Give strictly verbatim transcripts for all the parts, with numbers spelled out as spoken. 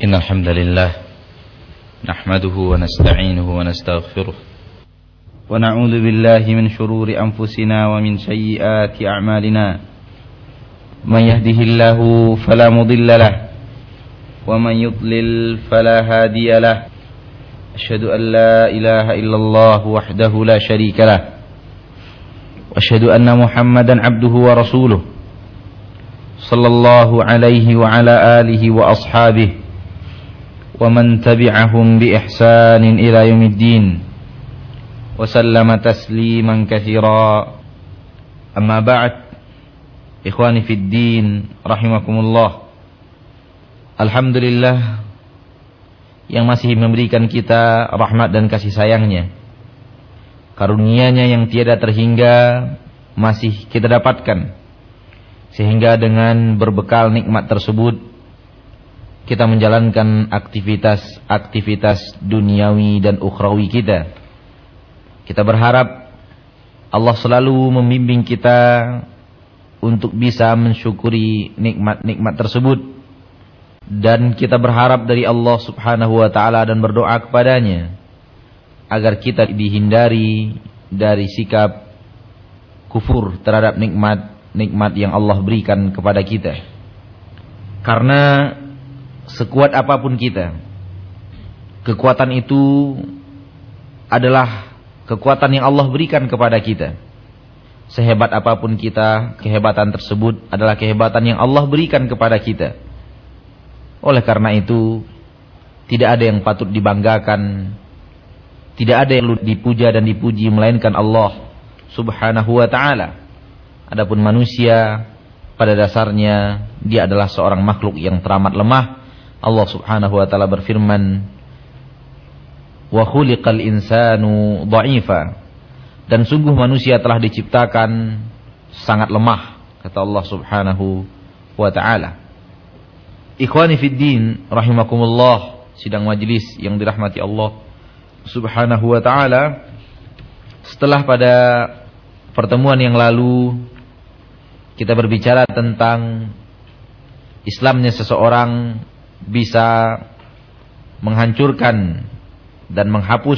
إن الحمد لله نحمده ونستعينه ونستغفره ونعوذ بالله من شرور أنفسنا ومن سيئات أعمالنا من يهده الله فلا مضل له ومن يضلل فلا هادي له أشهد أن لا إله إلا الله وحده لا شريك له وأشهد أن محمدا عبده ورسوله صلى الله عليه وعلى آله وأصحابه ومن تبعهم بإحسان إلى يوم الدين وسلم تسليما كثيرا أما بعد إخواني في الدين رحمكم الله. Alhamdulillah yang masih memberikan kita rahmat dan kasih sayangnya, karunia-Nya yang tiada terhingga masih kita dapatkan, sehingga dengan berbekal nikmat tersebut kita menjalankan aktivitas-aktivitas duniawi dan ukhrawi kita. Kita berharap Allah selalu membimbing kita untuk bisa mensyukuri nikmat-nikmat tersebut, dan kita berharap dari Allah Subhanahu wa taala dan berdoa kepadanya agar kita dihindari dari sikap kufur terhadap nikmat-nikmat yang Allah berikan kepada kita. Karena sekuat apapun kita, kekuatan itu adalah kekuatan yang Allah berikan kepada kita. Sehebat apapun kita, kehebatan tersebut adalah kehebatan yang Allah berikan kepada kita. Oleh karena itu, tidak ada yang patut dibanggakan, tidak ada yang dipuja dan dipuji melainkan Allah Subhanahu wa ta'ala. Adapun manusia, pada dasarnya dia adalah seorang makhluk yang teramat lemah. Allah Subhanahu wa ta'ala berfirman, wa khuliqal insanu dha'ifa, dan sungguh manusia telah diciptakan sangat lemah, kata Allah Subhanahu wa ta'ala. Ikhwani fid din rahimakumullah, sidang majelis yang dirahmati Allah Subhanahu wa ta'ala. Setelah pada pertemuan yang lalu kita berbicara tentang Islamnya seseorang bisa menghancurkan dan menghapus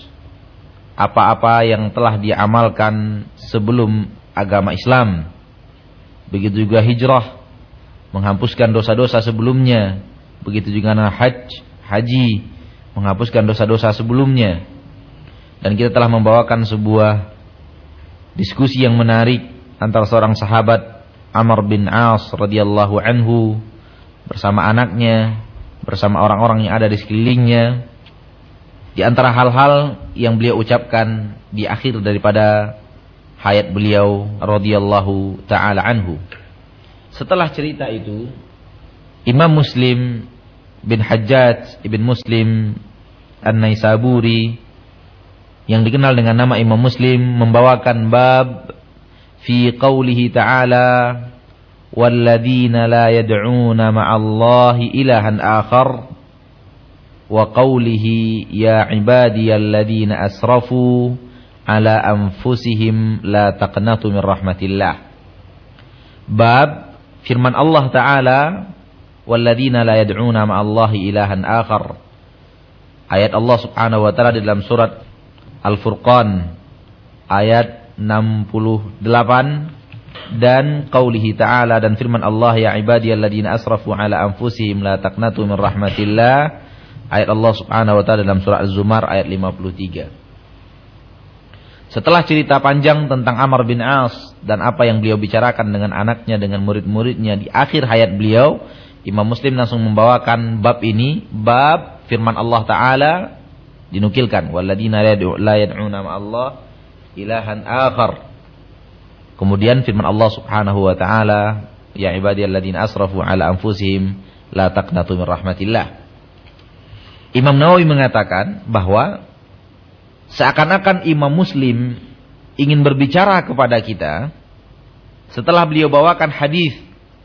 apa-apa yang telah dia amalkan sebelum agama Islam. Begitu juga hijrah, menghapuskan dosa-dosa sebelumnya. Begitu juga hajj, haji, menghapuskan dosa-dosa sebelumnya. Dan kita telah membawakan sebuah diskusi yang menarik antara seorang sahabat Amr bin As radhiyallahu anhu bersama anaknya, bersama orang-orang yang ada di sekelilingnya. Di antara hal-hal yang beliau ucapkan di akhir daripada hayat beliau radhiyallahu ta'ala anhu. Setelah cerita itu, Imam Muslim bin Hajjaj ibn Muslim An-Naisaburi, yang dikenal dengan nama Imam Muslim, membawakan bab fi qawlihi ta'ala walladzina la yad'una ma'allahi ilahan akhar wa qawlihi ya ibadiyalladzina asrafu ala anfusihim la taqnatu min rahmatillah. Bab firman Allah Ta'ala walladzina la yad'una ma'allahi ilahan akhar. Ayat Allah Subhanahu wa ta'ala di dalam surat Al-Furqan ayat enam puluh delapan, dan qaulihi ta'ala, dan firman Allah ya ibadiyalladzina asrafu ala anfusihim la taqnatu min rahmatillah, ayat Allah Subhanahu wa ta'ala dalam surah Az-Zumar ayat lima puluh tiga. Setelah cerita panjang tentang Amr bin As dan apa yang beliau bicarakan dengan anaknya, dengan murid-muridnya di akhir hayat beliau, Imam Muslim langsung membawakan bab ini, bab firman Allah Ta'ala dinukilkan walladzina la yad'una ma'allah ilahan akhar. Kemudian firman Allah Subhanahu wa ta'ala ya ibadiyalladzina asrafu ala anfusihim la taqnatu min rahmatillah. Imam Nawawi mengatakan bahwa seakan-akan Imam Muslim ingin berbicara kepada kita setelah beliau bawakan hadis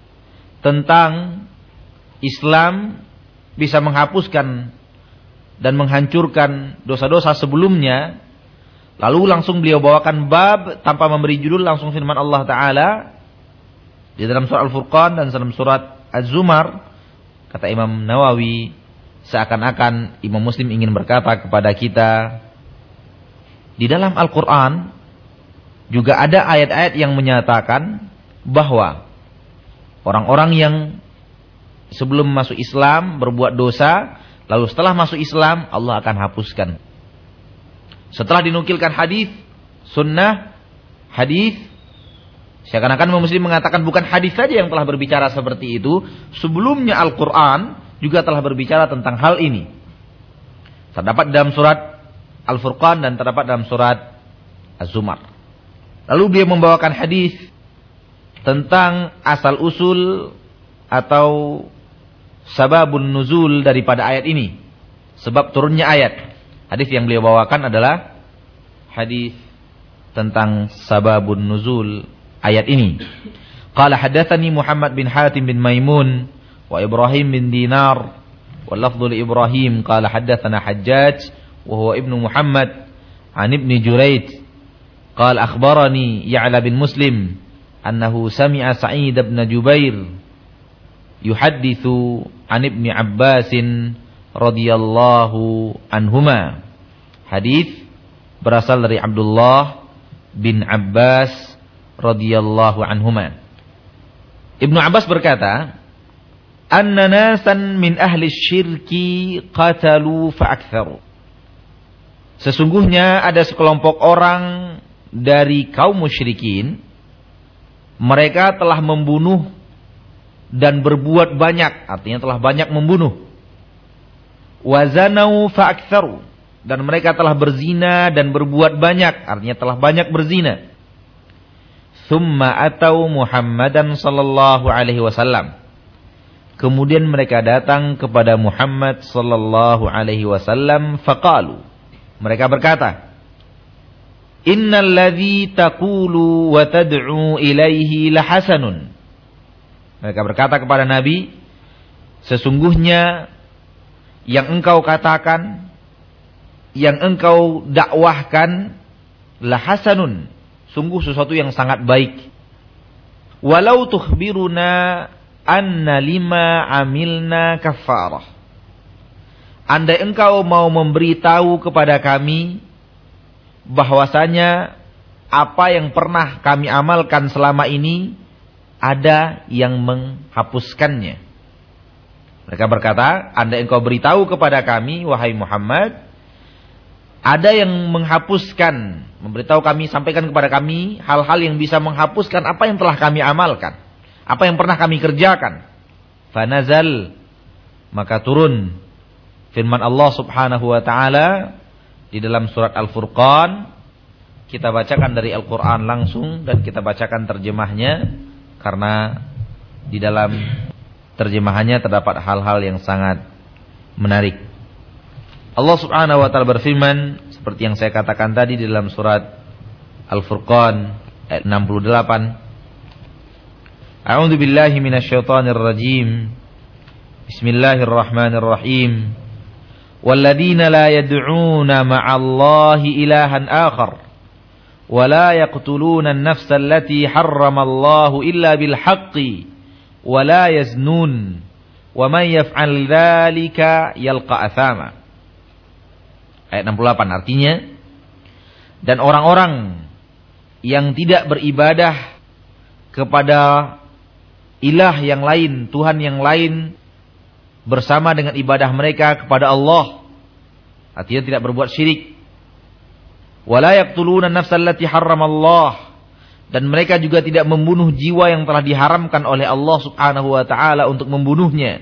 tentang Islam bisa menghapuskan dan menghancurkan dosa-dosa sebelumnya. Lalu langsung beliau bawakan bab tanpa memberi judul, langsung firman Allah Ta'ala di dalam surah Al-Furqan dan dalam surat Az-Zumar. Kata Imam Nawawi, seakan-akan Imam Muslim ingin berkata kepada kita, di dalam Al-Quran juga ada ayat-ayat yang menyatakan bahwa orang-orang yang sebelum masuk Islam berbuat dosa, lalu setelah masuk Islam Allah akan hapuskan. Setelah dinukilkan hadis, sunnah, hadis, seakan-akan Imam Muslim mengatakan bukan hadis saja yang telah berbicara seperti itu, sebelumnya Al-Quran juga telah berbicara tentang hal ini. Terdapat dalam surat Al-Furqan dan terdapat dalam surat Az-Zumar. Lalu dia membawakan hadis tentang asal usul atau sababun nuzul daripada ayat ini, sebab turunnya ayat. Hadis yang beliau bawakan adalah hadis tentang sababun nuzul ayat ini. Qala hadatsani Muhammad bin Hatim bin Maimun wa Ibrahim bin Dinar wa lafdhu li Ibrahim qala hadatsana Hajjaj wa huwa ibnu Muhammad an ibni Jurayd qala akhbarani Ya'la bin Muslim annahu sami'a Sa'id bin Jubair yuhadditsu an ibni Abbas radhiyallahu anhuma. Hadis berasal dari Abdullah bin Abbas radhiyallahu anhuma. Ibnu Abbas berkata, "Anna nasan min ahli syirki qatalu fa aktsaru." Sesungguhnya ada sekelompok orang dari kaum musyrikin, mereka telah membunuh dan berbuat banyak, artinya telah banyak membunuh. Wazanau fa aktsaru, dan mereka telah berzina dan berbuat banyak, artinya telah banyak berzina. Tsumma atau Muhammadan sallallahu alaihi wasallam. Kemudian mereka datang kepada Muhammad sallallahu alaihi wasallam faqalu. Mereka berkata, "Innal ladzi taqulu wa tad'u ilaihi lahasanun." Mereka berkata kepada Nabi, sesungguhnya yang engkau katakan, yang engkau dakwahkan, lahasanun, sungguh sesuatu yang sangat baik. Walau tukhbiruna anna lima amilna kafarah. Andai engkau mau memberitahu kepada kami bahwasanya apa yang pernah kami amalkan selama ini ada yang menghapuskannya. Mereka berkata, andai engkau beritahu kepada kami, wahai Muhammad, ada yang menghapuskan, memberitahu kami, sampaikan kepada kami hal-hal yang bisa menghapuskan apa yang telah kami amalkan, apa yang pernah kami kerjakan. Fanazal, maka turun firman Allah subhanahu wa ta'ala di dalam surat Al-Furqan. Kita bacakan dari Al-Quran langsung dan kita bacakan terjemahnya, karena di dalam terjemahannya terdapat hal-hal yang sangat menarik. Allah subhanahu wa ta'ala berfirman seperti yang saya katakan tadi di dalam surat Al-Furqan ayat enam puluh delapan. A'udzu billahi minasyaitonir rajim. Bismillahirrahmanirrahim. Walladzina la yad'una ma'allahi ilahan akhar wa la yaqtuluna an-nafsa allati harramallahu illa bil haqqi wa la yaznun wa man yaf'al dzalika yalqa athama. Ayat enam puluh delapan artinya, dan orang-orang yang tidak beribadah kepada ilah yang lain, Tuhan yang lain, bersama dengan ibadah mereka kepada Allah, artinya tidak berbuat syirik. Wala yaqtuluna an-nafsa allati harramallah, dan mereka juga tidak membunuh jiwa yang telah diharamkan oleh Allah Subhanahu wa taala untuk membunuhnya,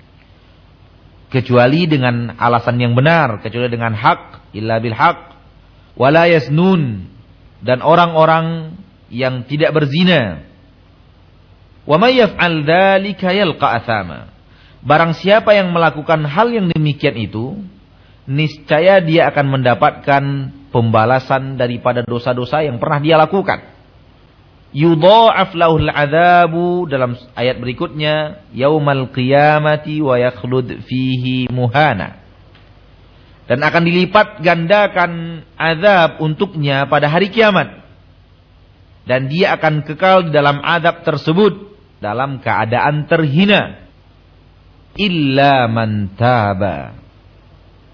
kecuali dengan alasan yang benar, kecuali dengan hak, illa bil haq. Wala yaznun, dan orang-orang yang tidak berzina. Wa may yaf'al dzalika yalqa athama. Barang siapa yang melakukan hal yang demikian itu, niscaya dia akan mendapatkan pembalasan daripada dosa-dosa yang pernah dia lakukan. Yudha'af lahul 'adzabu, dalam ayat berikutnya, yaumal qiyamati wa yakhlud fihi muhana. Dan akan dilipat gandakan azab untuknya pada hari kiamat. Dan dia akan kekal di dalam azab tersebut dalam keadaan terhina. Illa man taba,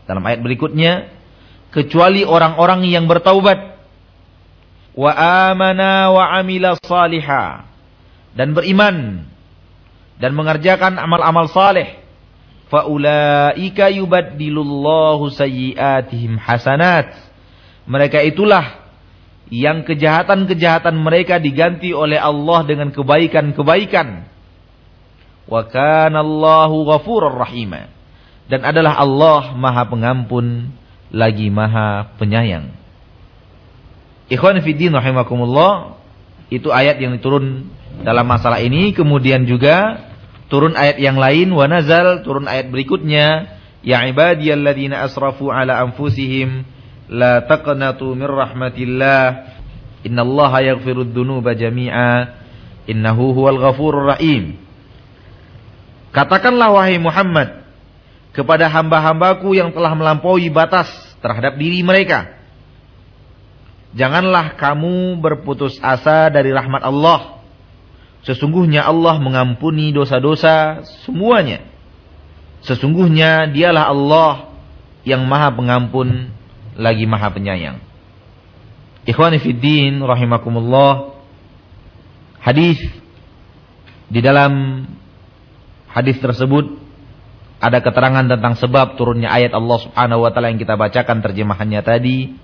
Dalam ayat berikutnya, kecuali orang-orang yang bertaubat. Wa amana wa amila salihah. Dan beriman. Dan mengerjakan amal-amal saleh. Faulaika yubaddilullahu sayyiatihim hasanat. Mereka itulah yang kejahatan-kejahatan mereka diganti oleh Allah dengan kebaikan-kebaikan. Wa kana Allahu ghafurur rahima. Dan adalah Allah Maha Pengampun lagi Maha Penyayang. Ikhwan fiddin rahimakumullah, itu ayat yang diturun dalam masalah ini. Kemudian juga turun ayat yang lain, wa nazal, turun ayat berikutnya, ya ibadiyalladzina asrafu ala anfusihim la taqnatu min rahmatillah innallaha yaghfirud dzunuba jami'a innahu huwal ghafurur rahim. Katakanlah wahai Muhammad kepada hamba-hambaku yang telah melampaui batas terhadap diri mereka, janganlah kamu berputus asa dari rahmat Allah. Sesungguhnya Allah mengampuni dosa-dosa semuanya. Sesungguhnya dialah Allah yang Maha Pengampun lagi Maha Penyayang. Ikhwani fiddin rahimakumullah, hadis di dalam hadis tersebut ada keterangan tentang sebab turunnya ayat Allah Subhanahu wa taala yang kita bacakan terjemahannya tadi.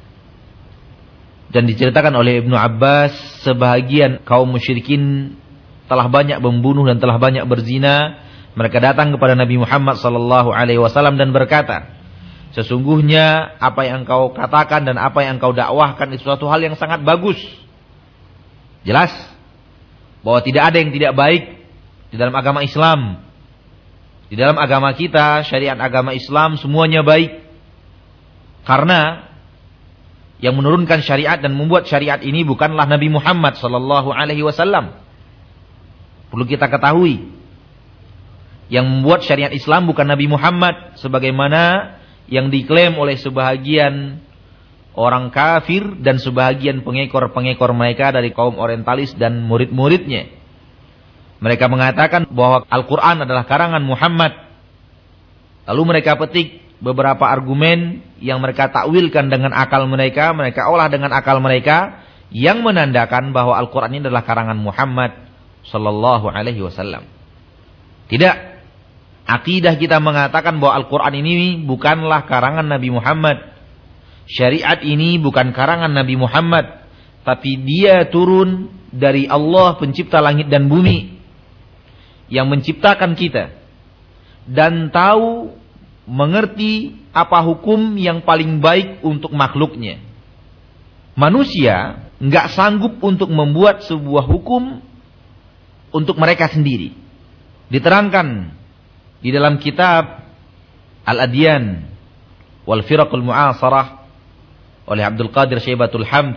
Dan diceritakan oleh Ibnu Abbas, sebahagian kaum musyrikin telah banyak membunuh dan telah banyak berzina. Mereka datang kepada Nabi Muhammad sallallahu alaihi wasallam dan berkata, sesungguhnya apa yang engkau katakan dan apa yang engkau dakwahkan itu suatu hal yang sangat bagus. Jelas bahwa tidak ada yang tidak baik di dalam agama Islam. Di dalam agama kita, syariat agama Islam semuanya baik. Karena yang menurunkan syariat dan membuat syariat ini bukanlah Nabi Muhammad sallallahu alaihi wasallam. Perlu kita ketahui, yang membuat syariat Islam bukan Nabi Muhammad sebagaimana yang diklaim oleh sebahagian orang kafir dan sebahagian pengekor-pengekor mereka dari kaum orientalis dan murid-muridnya. Mereka mengatakan bahwa Al-Quran adalah karangan Muhammad. Lalu mereka petik beberapa argumen yang mereka takwilkan dengan akal mereka, mereka olah dengan akal mereka, yang menandakan bahwa Al-Quran ini adalah karangan Muhammad sallallahu alaihi wasallam. Tidak. Akidah kita mengatakan bahwa Al-Quran ini bukanlah karangan Nabi Muhammad. Syariat ini bukan karangan Nabi Muhammad, tapi dia turun dari Allah pencipta langit dan bumi, yang menciptakan kita dan tahu mengerti apa hukum yang paling baik untuk makhluknya. Manusia nggak sanggup untuk membuat sebuah hukum untuk mereka sendiri. Diterangkan di dalam kitab Al-Adyan wal Firaqul Mu'asarah oleh Abdul Qadir Syaibatul Hamd,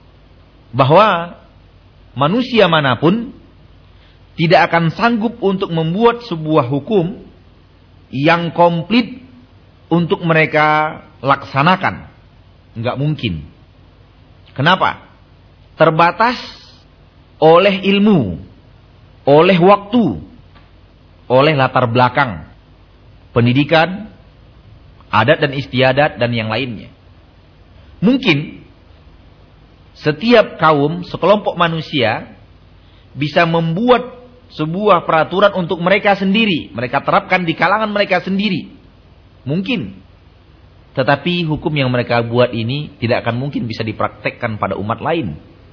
bahwa manusia manapun tidak akan sanggup untuk membuat sebuah hukum yang komplit untuk mereka laksanakan. Enggak mungkin. Kenapa? Terbatas oleh ilmu, oleh waktu, oleh latar belakang, pendidikan, adat dan istiadat dan yang lainnya. Mungkin setiap kaum, sekelompok manusia bisa membuat sebuah peraturan untuk mereka sendiri, mereka terapkan di kalangan mereka sendiri. Mungkin. Tetapi hukum yang mereka buat ini tidak akan mungkin bisa dipraktekkan pada umat lain.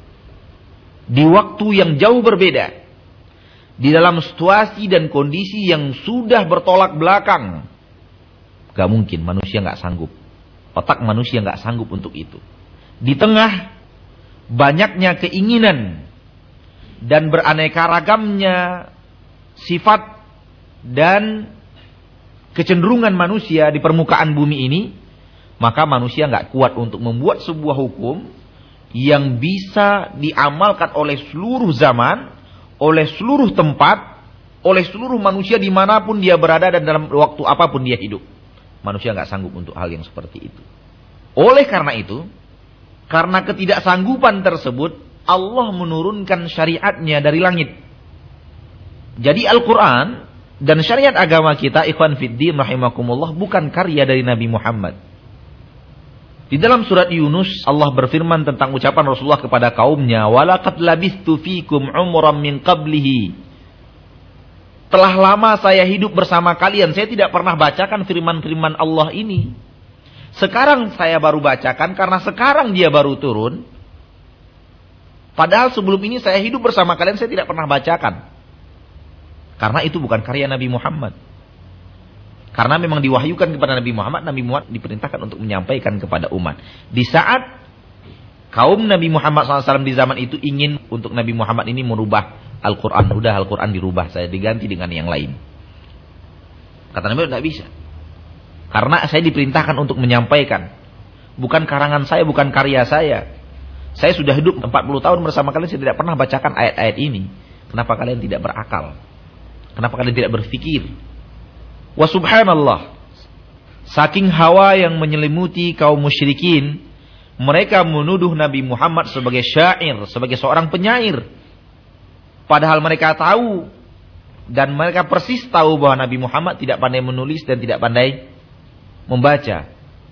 Di waktu yang jauh berbeda, di dalam situasi dan kondisi yang sudah bertolak belakang, gak mungkin, manusia gak sanggup. Otak manusia gak sanggup untuk itu. Di tengah banyaknya keinginan dan beraneka ragamnya sifat dan kecenderungan manusia di permukaan bumi ini, maka manusia nggak kuat untuk membuat sebuah hukum yang bisa diamalkan oleh seluruh zaman, oleh seluruh tempat, oleh seluruh manusia dimanapun dia berada dan dalam waktu apapun dia hidup. Manusia nggak sanggup untuk hal yang seperti itu. Oleh karena itu, karena ketidaksanggupan tersebut, Allah menurunkan syariatnya dari langit. Jadi Al-Quran Dan syariat agama kita, ikhwan fiddin rahimakumullah, bukan karya dari Nabi Muhammad. Di dalam surat Yunus, Allah berfirman tentang ucapan Rasulullah kepada kaumnya, "Walaqad labithtu fikum umran min qablihi." Telah lama saya hidup bersama kalian, saya tidak pernah bacakan firman-firman Allah ini. Sekarang saya baru bacakan karena sekarang dia baru turun. Padahal sebelum ini saya hidup bersama kalian, saya tidak pernah bacakan. Karena itu bukan karya Nabi Muhammad. Karena memang diwahyukan kepada Nabi Muhammad, Nabi Muhammad diperintahkan untuk menyampaikan kepada umat. Di saat kaum Nabi Muhammad shallallahu alaihi wasallam di zaman itu ingin untuk Nabi Muhammad ini merubah Al-Quran. Udah Al-Quran dirubah, saya diganti dengan yang lain. Kata Nabi, tidak bisa. Karena saya diperintahkan untuk menyampaikan. Bukan karangan saya, bukan karya saya. Saya sudah hidup empat puluh tahun bersama kalian, saya tidak pernah bacakan ayat-ayat ini. Kenapa kalian tidak berakal? Kenapa kalian tidak berpikir? Wa subhanallah. Saking hawa yang menyelimuti kaum musyrikin, mereka menuduh Nabi Muhammad sebagai syair, sebagai seorang penyair. Padahal mereka tahu dan mereka persis tahu bahwa Nabi Muhammad tidak pandai menulis dan tidak pandai membaca.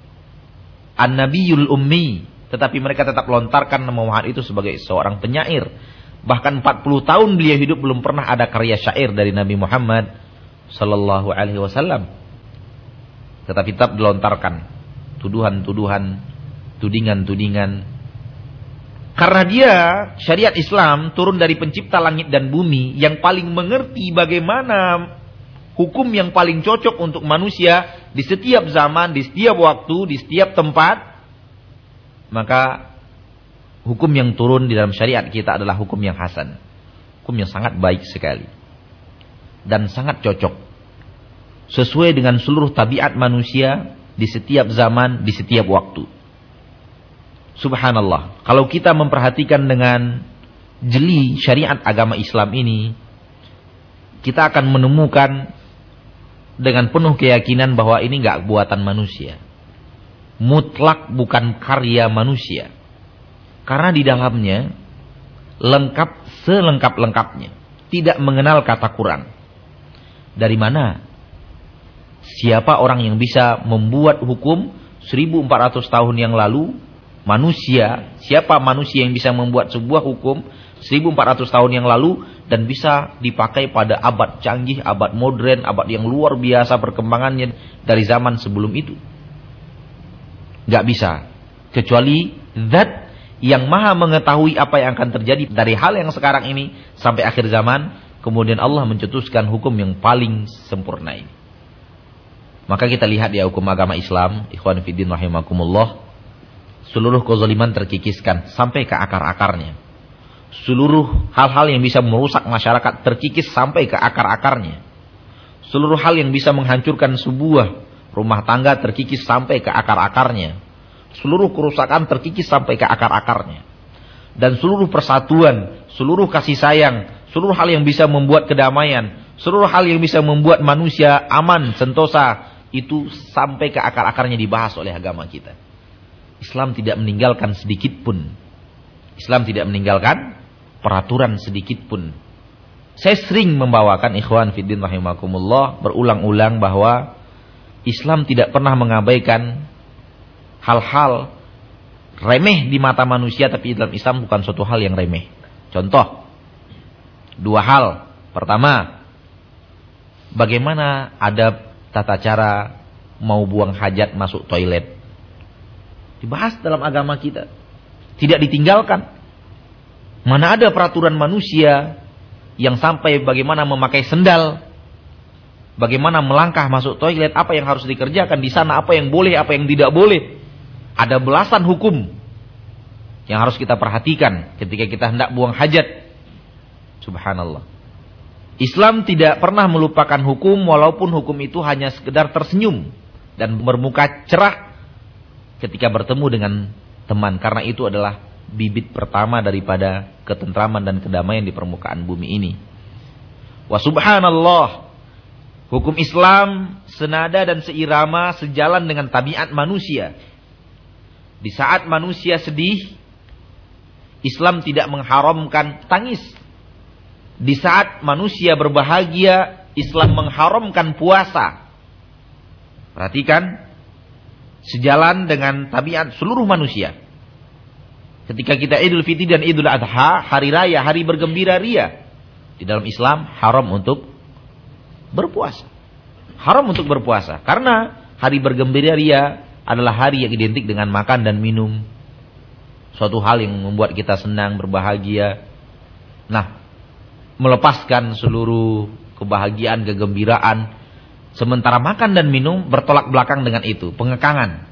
An-Nabiyul Ummi, tetapi mereka tetap lontarkan nama Muhammad itu sebagai seorang penyair. Bahkan empat puluh tahun beliau hidup belum pernah ada karya syair dari Nabi Muhammad sallallahu alaihi wasallam. Tetapi tetap dilontarkan tuduhan-tuduhan, tudingan-tudingan. Karena dia, syariat Islam turun dari pencipta langit dan bumi yang paling mengerti bagaimana hukum yang paling cocok untuk manusia di setiap zaman, di setiap waktu, di setiap tempat. Maka hukum yang turun di dalam syariat kita adalah hukum yang hasan. Hukum yang sangat baik sekali. Dan sangat cocok. Sesuai dengan seluruh tabiat manusia di setiap zaman, di setiap waktu. Subhanallah. Kalau kita memperhatikan dengan jeli syariat agama Islam ini, kita akan menemukan dengan penuh keyakinan bahwa ini enggak buatan manusia. Mutlak bukan karya manusia. Karena di dalamnya lengkap selengkap-lengkapnya. Tidak mengenal kata kurang. Dari mana? Siapa orang yang bisa membuat hukum seribu empat ratus tahun yang lalu? Manusia. Siapa manusia yang bisa membuat sebuah hukum seribu empat ratus tahun yang lalu dan bisa dipakai pada abad canggih, abad modern, abad yang luar biasa perkembangannya dari zaman sebelum itu? Gak bisa. Kecuali zat yang maha mengetahui apa yang akan terjadi dari hal yang sekarang ini sampai akhir zaman. Kemudian Allah mencetuskan hukum yang paling sempurna ini. Maka kita lihat di hukum agama Islam, ikhwan fiddin rahimakumullah, seluruh kezaliman terkikiskan sampai ke akar-akarnya. Seluruh hal-hal yang bisa merusak masyarakat terkikis sampai ke akar-akarnya. Seluruh hal yang bisa menghancurkan sebuah rumah tangga terkikis sampai ke akar-akarnya. Seluruh kerusakan terkikis sampai ke akar-akarnya. Dan seluruh persatuan, seluruh kasih sayang, seluruh hal yang bisa membuat kedamaian, seluruh hal yang bisa membuat manusia aman, sentosa, itu sampai ke akar-akarnya dibahas oleh agama kita. Islam tidak meninggalkan sedikit pun. Islam tidak meninggalkan peraturan sedikit pun. Saya sering membawakan, ikhwan fiddin rahimakumullah, berulang-ulang bahwa Islam tidak pernah mengabaikan hal-hal remeh di mata manusia, tapi dalam Islam bukan suatu hal yang remeh. Contoh, dua hal. Pertama, bagaimana adab tata cara mau buang hajat masuk toilet. Dibahas dalam agama kita. Tidak ditinggalkan. Mana ada peraturan manusia yang sampai bagaimana memakai sendal, bagaimana melangkah masuk toilet, apa yang harus dikerjakan di sana, apa yang boleh, apa yang tidak boleh. Ada belasan hukum yang harus kita perhatikan ketika kita hendak buang hajat. Subhanallah. Islam tidak pernah melupakan hukum, walaupun hukum itu hanya sekedar tersenyum dan bermuka cerah ketika bertemu dengan teman. Karena itu adalah bibit pertama daripada ketentraman dan kedamaian di permukaan bumi ini. Wa subhanallah. Hukum Islam senada dan seirama, sejalan dengan tabiat manusia. Di saat manusia sedih, Islam tidak mengharamkan tangis. Di saat manusia berbahagia, Islam mengharamkan puasa. Perhatikan, sejalan dengan tabiat seluruh manusia. Ketika kita Idul Fitri dan Idul Adha, hari raya, hari bergembira ria. Di dalam Islam haram untuk berpuasa. Haram untuk berpuasa. Karena hari bergembira ria adalah hari yang identik dengan makan dan minum. Suatu hal yang membuat kita senang, berbahagia. Nah, melepaskan seluruh kebahagiaan, kegembiraan. Sementara makan dan minum bertolak belakang dengan itu. Pengekangan.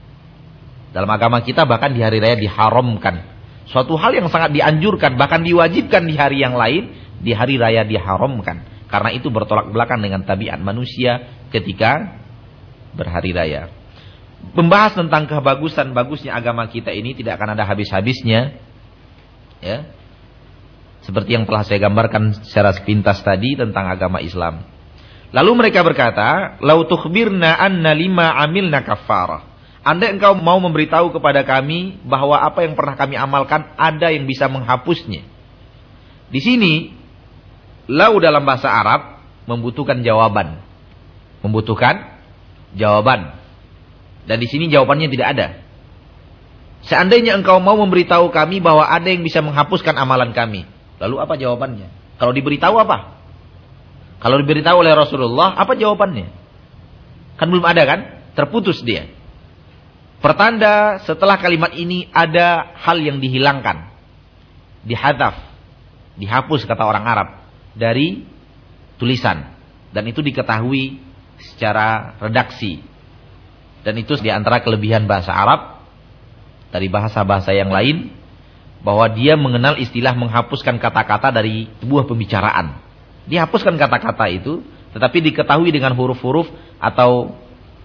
Dalam agama kita bahkan di hari raya diharamkan. Suatu hal yang sangat dianjurkan, bahkan diwajibkan di hari yang lain, di hari raya diharamkan. Karena itu bertolak belakang dengan tabiat manusia ketika berhari raya. Membahas tentang kebagusan bagusnya agama kita ini tidak akan ada habis-habisnya. Ya. Seperti yang telah saya gambarkan secara sepintas tadi tentang agama Islam. Lalu mereka berkata, "Lau tukhbirna anna lima amilna kafarah." Andai engkau mau memberitahu kepada kami bahwa apa yang pernah kami amalkan ada yang bisa menghapusnya. Di sini, lau dalam bahasa Arab membutuhkan jawaban. Membutuhkan jawaban. Dan di sini jawabannya tidak ada. Seandainya engkau mau memberitahu kami bahwa ada yang bisa menghapuskan amalan kami. Lalu apa jawabannya? Kalau diberitahu apa? Kalau diberitahu oleh Rasulullah, apa jawabannya? Kan belum ada kan? Terputus dia. Pertanda setelah kalimat ini ada hal yang dihilangkan. Dihadaf. Dihapus kata orang Arab. Dari tulisan. Dan itu diketahui secara redaksi. Dan itu di antara kelebihan bahasa Arab. Dari bahasa-bahasa yang lain. Bahwa dia mengenal istilah menghapuskan kata-kata dari sebuah pembicaraan. Dihapuskan kata-kata itu. Tetapi diketahui dengan huruf-huruf atau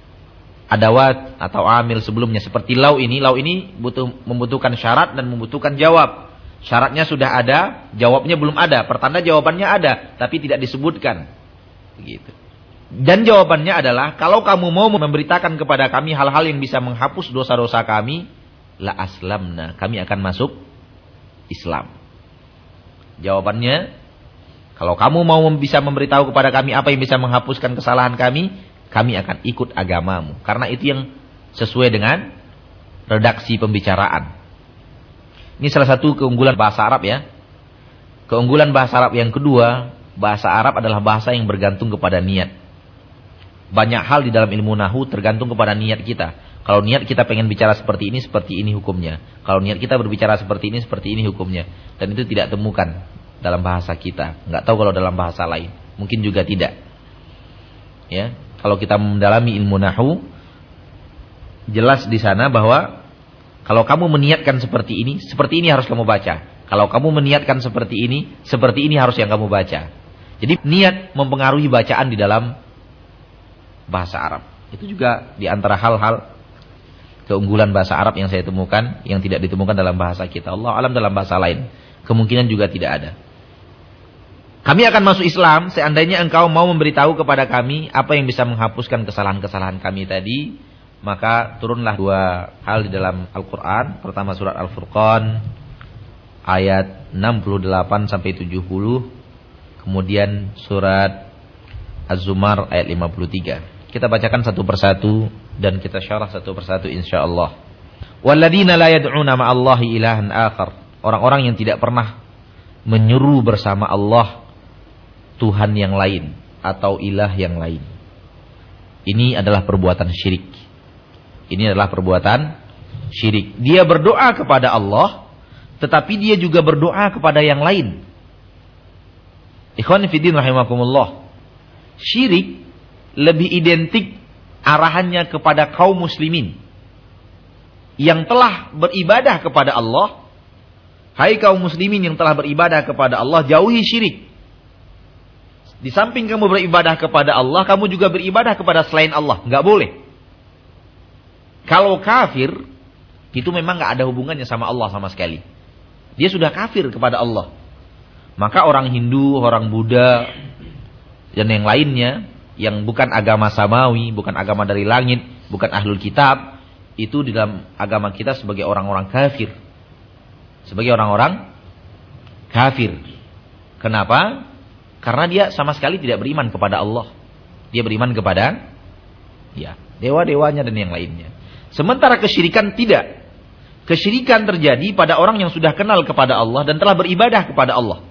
adawat atau amil sebelumnya. Seperti lau ini. Lau ini butuh, membutuhkan syarat dan membutuhkan jawab. Syaratnya sudah ada, jawabnya belum ada. Pertanda jawabannya ada, tapi tidak disebutkan. Begitu. Dan jawabannya adalah, kalau kamu mau memberitakan kepada kami hal-hal yang bisa menghapus dosa-dosa kami, la aslamna, kami akan masuk Islam. Jawabannya, kalau kamu mau bisa memberitahu kepada kami apa yang bisa menghapuskan kesalahan kami, kami akan ikut agamamu. Karena itu yang sesuai dengan redaksi pembicaraan. Ini salah satu keunggulan bahasa Arab ya. Keunggulan bahasa Arab yang kedua, bahasa Arab adalah bahasa yang bergantung kepada niat. Banyak hal di dalam ilmu nahu tergantung kepada niat kita. Kalau niat kita pengen bicara seperti ini, seperti ini hukumnya. Kalau niat kita berbicara seperti ini, seperti ini hukumnya. Dan itu tidak temukan dalam bahasa kita. Nggak tahu kalau dalam bahasa lain. Mungkin juga tidak. Ya. Kalau kita mendalami ilmu nahu, jelas di sana bahwa kalau kamu meniatkan seperti ini, seperti ini harus kamu baca. Kalau kamu meniatkan seperti ini, seperti ini harus yang kamu baca. Jadi niat mempengaruhi bacaan di dalam bahasa Arab. Itu juga di antara hal-hal keunggulan bahasa Arab yang saya temukan, yang tidak ditemukan dalam bahasa kita. Allah alam dalam bahasa lain. Kemungkinan juga tidak ada. Kami akan masuk Islam seandainya engkau mau memberitahu kepada kami apa yang bisa menghapuskan kesalahan-kesalahan kami tadi. Maka turunlah dua hal di dalam Al-Quran. Pertama surat Al-Furqan ayat enam puluh delapan sampai tujuh puluh. Kemudian surat Az-Zumar ayat lima puluh tiga. Kita bacakan satu persatu dan kita syarah satu persatu insyaallah. Walladzina la yad'una ma'allahi ilahan akhar. Orang-orang yang tidak pernah menyeru bersama Allah Tuhan yang lain atau ilah yang lain. Ini adalah perbuatan syirik. Ini adalah perbuatan syirik. Dia berdoa kepada Allah, tetapi dia juga berdoa kepada yang lain. Ikhwan fillah rahimakumullah. Syirik lebih identik arahannya kepada kaum muslimin yang telah beribadah kepada Allah. Hai kaum muslimin yang telah beribadah kepada Allah, jauhi syirik. Di samping kamu beribadah kepada Allah, kamu juga beribadah kepada selain Allah. Enggak boleh. Kalau kafir, itu memang enggak ada hubungannya sama Allah sama sekali. Dia sudah kafir kepada Allah. Maka orang Hindu, orang Buddha, dan yang lainnya, yang bukan agama samawi, bukan agama dari langit, bukan ahlul kitab, itu di dalam agama kita sebagai orang-orang kafir. Sebagai orang-orang kafir. Kenapa? Karena dia sama sekali tidak beriman kepada Allah. Dia beriman kepada ya, dewa-dewanya dan yang lainnya. Sementara kesyirikan tidak. Kesyirikan terjadi pada orang yang sudah kenal kepada Allah dan telah beribadah kepada Allah.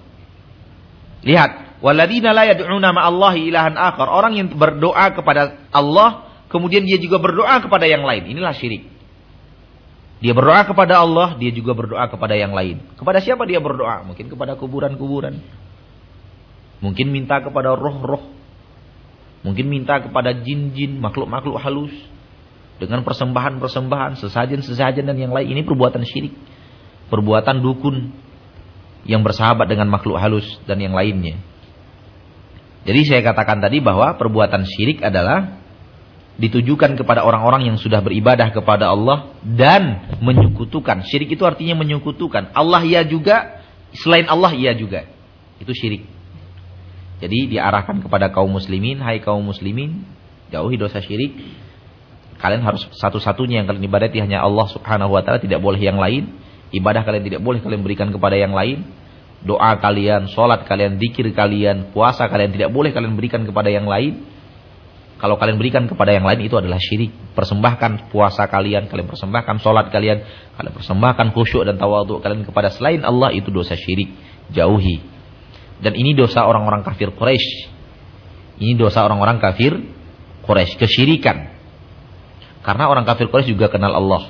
Lihat, walladzina la yad'una ma'allahi ilahan akhar, orang yang berdoa kepada Allah kemudian dia juga berdoa kepada yang lain. Inilah syirik. Dia berdoa kepada Allah, dia juga berdoa kepada yang lain. Kepada siapa dia berdoa? Mungkin kepada kuburan-kuburan. Mungkin minta kepada roh-roh. Mungkin minta kepada jin-jin, makhluk-makhluk halus. Dengan persembahan-persembahan, sesajen-sesajen dan yang lain. Ini perbuatan syirik. Perbuatan dukun yang bersahabat dengan makhluk halus dan yang lainnya. Jadi saya katakan tadi bahwa perbuatan syirik adalah ditujukan kepada orang-orang yang sudah beribadah kepada Allah dan menyekutukan. Syirik itu artinya menyekutukan. Allah ya juga, selain Allah ya juga. Itu syirik. Jadi diarahkan kepada kaum muslimin, hai kaum muslimin, jauhi dosa syirik. Kalian harus satu-satunya yang kalian ibadati hanya Allah Subhanahu wa taala, tidak boleh yang lain. Ibadah kalian tidak boleh kalian berikan kepada yang lain. Doa kalian, salat kalian, zikir kalian, puasa kalian tidak boleh kalian berikan kepada yang lain. Kalau kalian berikan kepada yang lain itu adalah syirik. Persembahkan puasa kalian, kalian persembahkan salat kalian, kalian persembahkan khusyuk dan tawadhu kalian kepada selain Allah, itu dosa syirik. Jauhi. Dan ini dosa orang-orang kafir Quraisy. Ini dosa orang-orang kafir Quraisy, kesyirikan. Karena orang kafir Quraisy juga kenal Allah.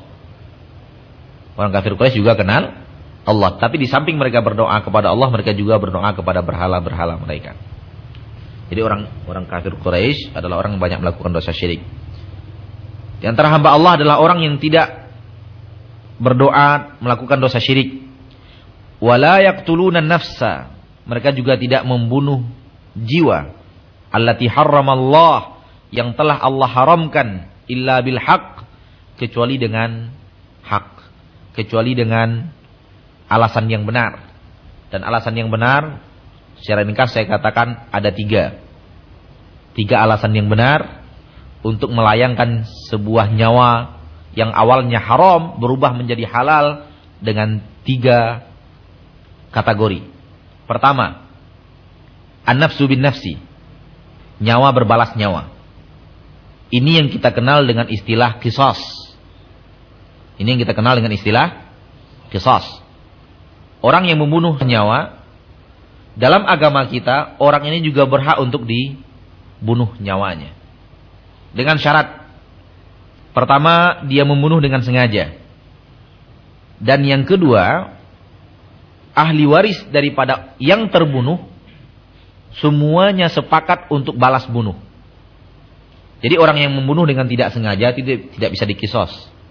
Orang kafir Quraisy juga kenal Allah. Tapi di samping mereka berdoa kepada Allah, mereka juga berdoa kepada berhala-berhala mereka. Jadi orang orang kafir Quraisy adalah orang yang banyak melakukan dosa syirik. Di antara hamba Allah adalah orang yang tidak berdoa melakukan dosa syirik. Wala yaqtuluna nafsa. Mereka juga tidak membunuh jiwa. Allati harramallah, yang telah Allah haramkan, illa bil haqq, kecuali dengan hak, kecuali dengan alasan yang benar. Dan alasan yang benar secara ringkas saya katakan ada tiga. Tiga alasan yang benar untuk melayangkan sebuah nyawa yang awalnya haram berubah menjadi halal dengan tiga kategori. Pertama, an-nafsu bin nafsi, nyawa berbalas nyawa. Ini yang kita kenal dengan istilah qisas. Ini yang kita kenal dengan istilah qisas. Orang yang membunuh nyawa, dalam agama kita, orang ini juga berhak untuk dibunuh nyawanya. Dengan syarat. Pertama, dia membunuh dengan sengaja. Dan yang kedua, ahli waris daripada yang terbunuh, semuanya sepakat untuk balas bunuh. Jadi orang yang membunuh dengan tidak sengaja tidak, tidak bisa dikisos.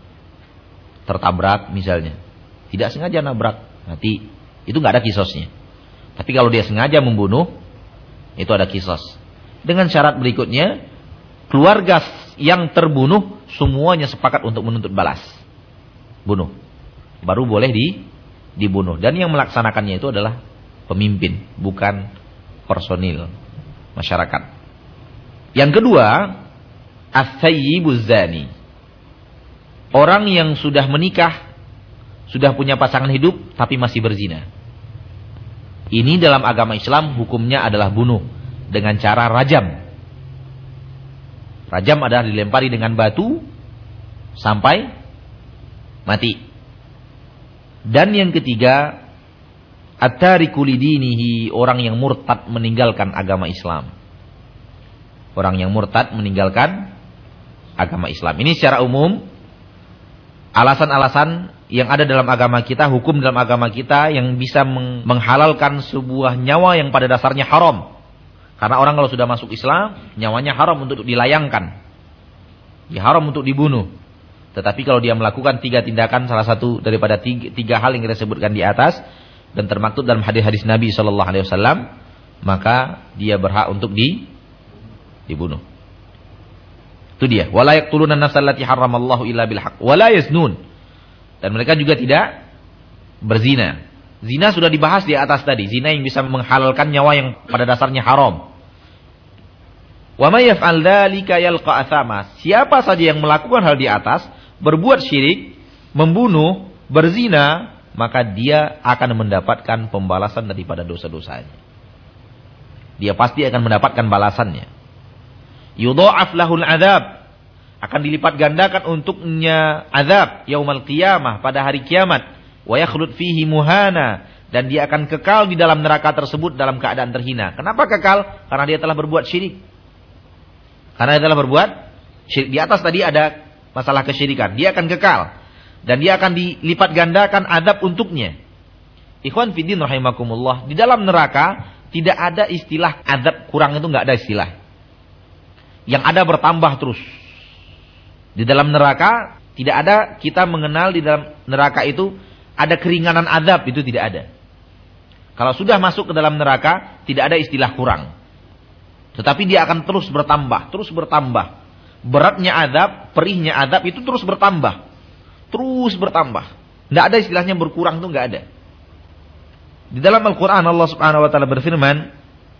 Tertabrak misalnya. Tidak sengaja nabrak, mati. Itu nggak ada kisosnya. Tapi kalau dia sengaja membunuh, itu ada kisos. Dengan syarat berikutnya, keluarga yang terbunuh semuanya sepakat untuk menuntut balas bunuh. Baru boleh di, dibunuh. Dan yang melaksanakannya itu adalah pemimpin, bukan personil masyarakat. Yang kedua, as-sayyibuz zani. Orang yang sudah menikah, sudah punya pasangan hidup tapi masih berzina. Ini dalam agama Islam hukumnya adalah bunuh dengan cara rajam. Rajam adalah dilempari dengan batu sampai mati. Dan yang ketiga, at-tariku lidinihi, orang yang murtad meninggalkan agama Islam. Orang yang murtad meninggalkan agama Islam. Ini secara umum alasan-alasan yang ada dalam agama kita, hukum dalam agama kita yang bisa menghalalkan sebuah nyawa yang pada dasarnya haram. Karena orang kalau sudah masuk Islam, nyawanya haram untuk dilayangkan. Ya, haram untuk dibunuh. Tetapi kalau dia melakukan tiga tindakan, salah satu daripada tiga, tiga hal yang kita sebutkan di atas, dan termaktub dalam hadis-hadis Nabi shallallahu alaihi wasallam, maka dia berhak untuk di, dibunuh. Itu dia. Wala yaqtuluna an-nafsa allati harramallahu illa bil haqq wala yaznun. Dan mereka juga tidak berzina. Zina sudah dibahas di atas tadi. Zina yang bisa menghalalkan nyawa yang pada dasarnya haram. Wa may yaf'al dzalika yalqa athama. Siapa saja yang melakukan hal di atas, berbuat syirik, membunuh, berzina, maka dia akan mendapatkan pembalasan daripada dosa-dosanya. Dia pasti akan mendapatkan balasannya. Yudha'af lahul adzab, akan dilipat gandakan untuknya azab yaumal qiyamah, pada hari kiamat. Wa yakhlud fihi muhana, dan dia akan kekal di dalam neraka tersebut dalam keadaan terhina. Kenapa kekal? Karena dia telah berbuat syirik. Karena dia telah berbuat syirik. Di atas tadi ada masalah kesyirikan. Dia akan kekal. Dan dia akan dilipat gandakan azab untuknya. Ikhwan fiddin rahimakumullah. Di dalam neraka tidak ada istilah azab kurang, itu enggak ada istilah. Yang ada bertambah terus. Di dalam neraka tidak ada kita mengenal di dalam neraka itu ada keringanan azab, itu tidak ada. Kalau sudah masuk ke dalam neraka tidak ada istilah kurang. Tetapi dia akan terus bertambah, terus bertambah. Beratnya azab, perihnya azab itu terus bertambah. Terus bertambah. Tidak ada istilahnya berkurang, itu enggak ada. Di dalam Al-Qur'an Allah Subhanahu wa taala berfirman,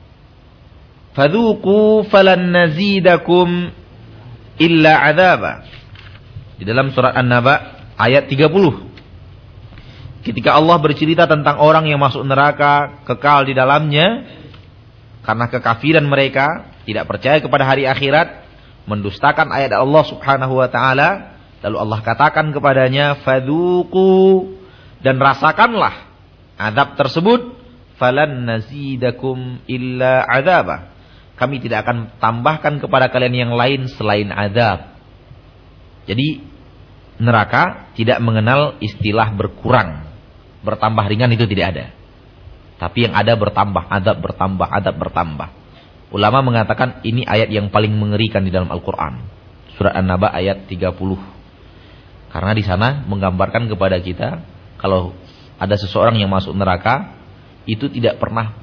"Fadzuqu falan nazidakum illa 'adzaba." Di dalam surat An-Naba ayat tiga puluh. Ketika Allah bercerita tentang orang yang masuk neraka, kekal di dalamnya karena kekafiran mereka, tidak percaya kepada hari akhirat, mendustakan ayat Allah Subhanahu wa taala, lalu Allah katakan kepadanya, "Fadzuqu," dan rasakanlah azab tersebut, "falan nazidakum illa 'adzaba." Kami tidak akan tambahkan kepada kalian yang lain selain azab. Jadi neraka tidak mengenal istilah berkurang. Bertambah ringan itu tidak ada. Tapi yang ada bertambah, azab bertambah, azab bertambah. Ulama mengatakan ini ayat yang paling mengerikan di dalam Al-Quran. Surat An-Naba ayat tiga puluh. Karena di sana menggambarkan kepada kita, kalau ada seseorang yang masuk neraka, itu tidak pernah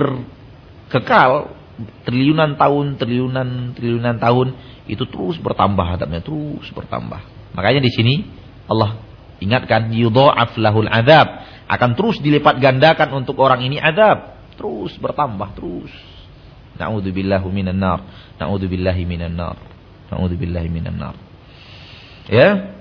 berkekal triliunan tahun, triliunan, triliunan tahun, itu terus bertambah azabnya, terus bertambah. Makanya di sini Allah ingatkan, yudha'af lahul azab, akan terus dilipat gandakan untuk orang ini azab, terus bertambah terus. Na'udzubillahi minan nar, na'udzubillahi minan nar, na'udzubillahi minan nar. Ya.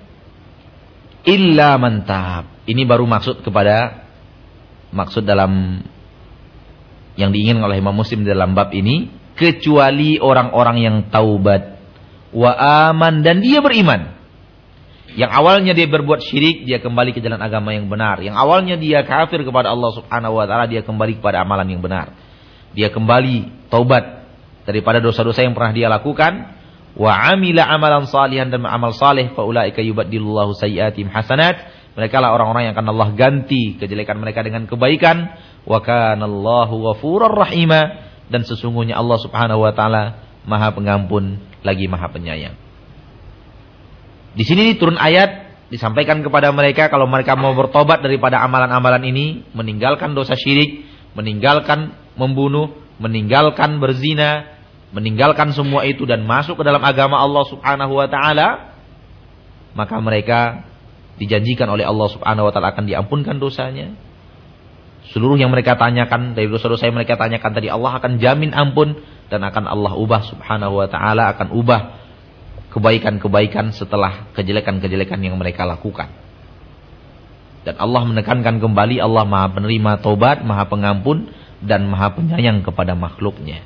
Illa man tab. Ini baru maksud kepada maksud dalam yang diinginkan oleh Imam Muslim dalam bab ini, kecuali orang-orang yang taubat wa aman, dan dia beriman. Yang awalnya dia berbuat syirik, dia kembali ke jalan agama yang benar. Yang awalnya dia kafir kepada Allah Subhanahu wa taala, dia kembali kepada amalan yang benar. Dia kembali taubat daripada dosa-dosa yang pernah dia lakukan. Wa amila amalan salihan, dan amal saleh, fa ulaika yubaddilullahu sayyiatihim hasanat. Mereka lah orang-orang yang akan Allah ganti kejelekan mereka dengan kebaikan. Wa kanallahu ghafurur rahima, dan sesungguhnya Allah Subhanahu wa taala Maha Pengampun lagi Maha Penyayang. Di sini turun ayat disampaikan kepada mereka kalau mereka mau bertobat daripada amalan-amalan ini, meninggalkan dosa syirik, meninggalkan membunuh, meninggalkan berzina, meninggalkan semua itu dan masuk ke dalam agama Allah Subhanahu wa taala, maka mereka dijanjikan oleh Allah Subhanahu wa taala akan diampunkan dosanya. Seluruh yang mereka tanyakan dari dosa-dosa yang mereka tanyakan tadi, Allah akan jamin ampun, dan akan Allah ubah Subhanahu wa taala, akan ubah kebaikan-kebaikan setelah kejelekan-kejelekan yang mereka lakukan. Dan Allah menekankan kembali, Allah Maha penerima taubat, Maha pengampun, dan Maha penyayang kepada makhluknya.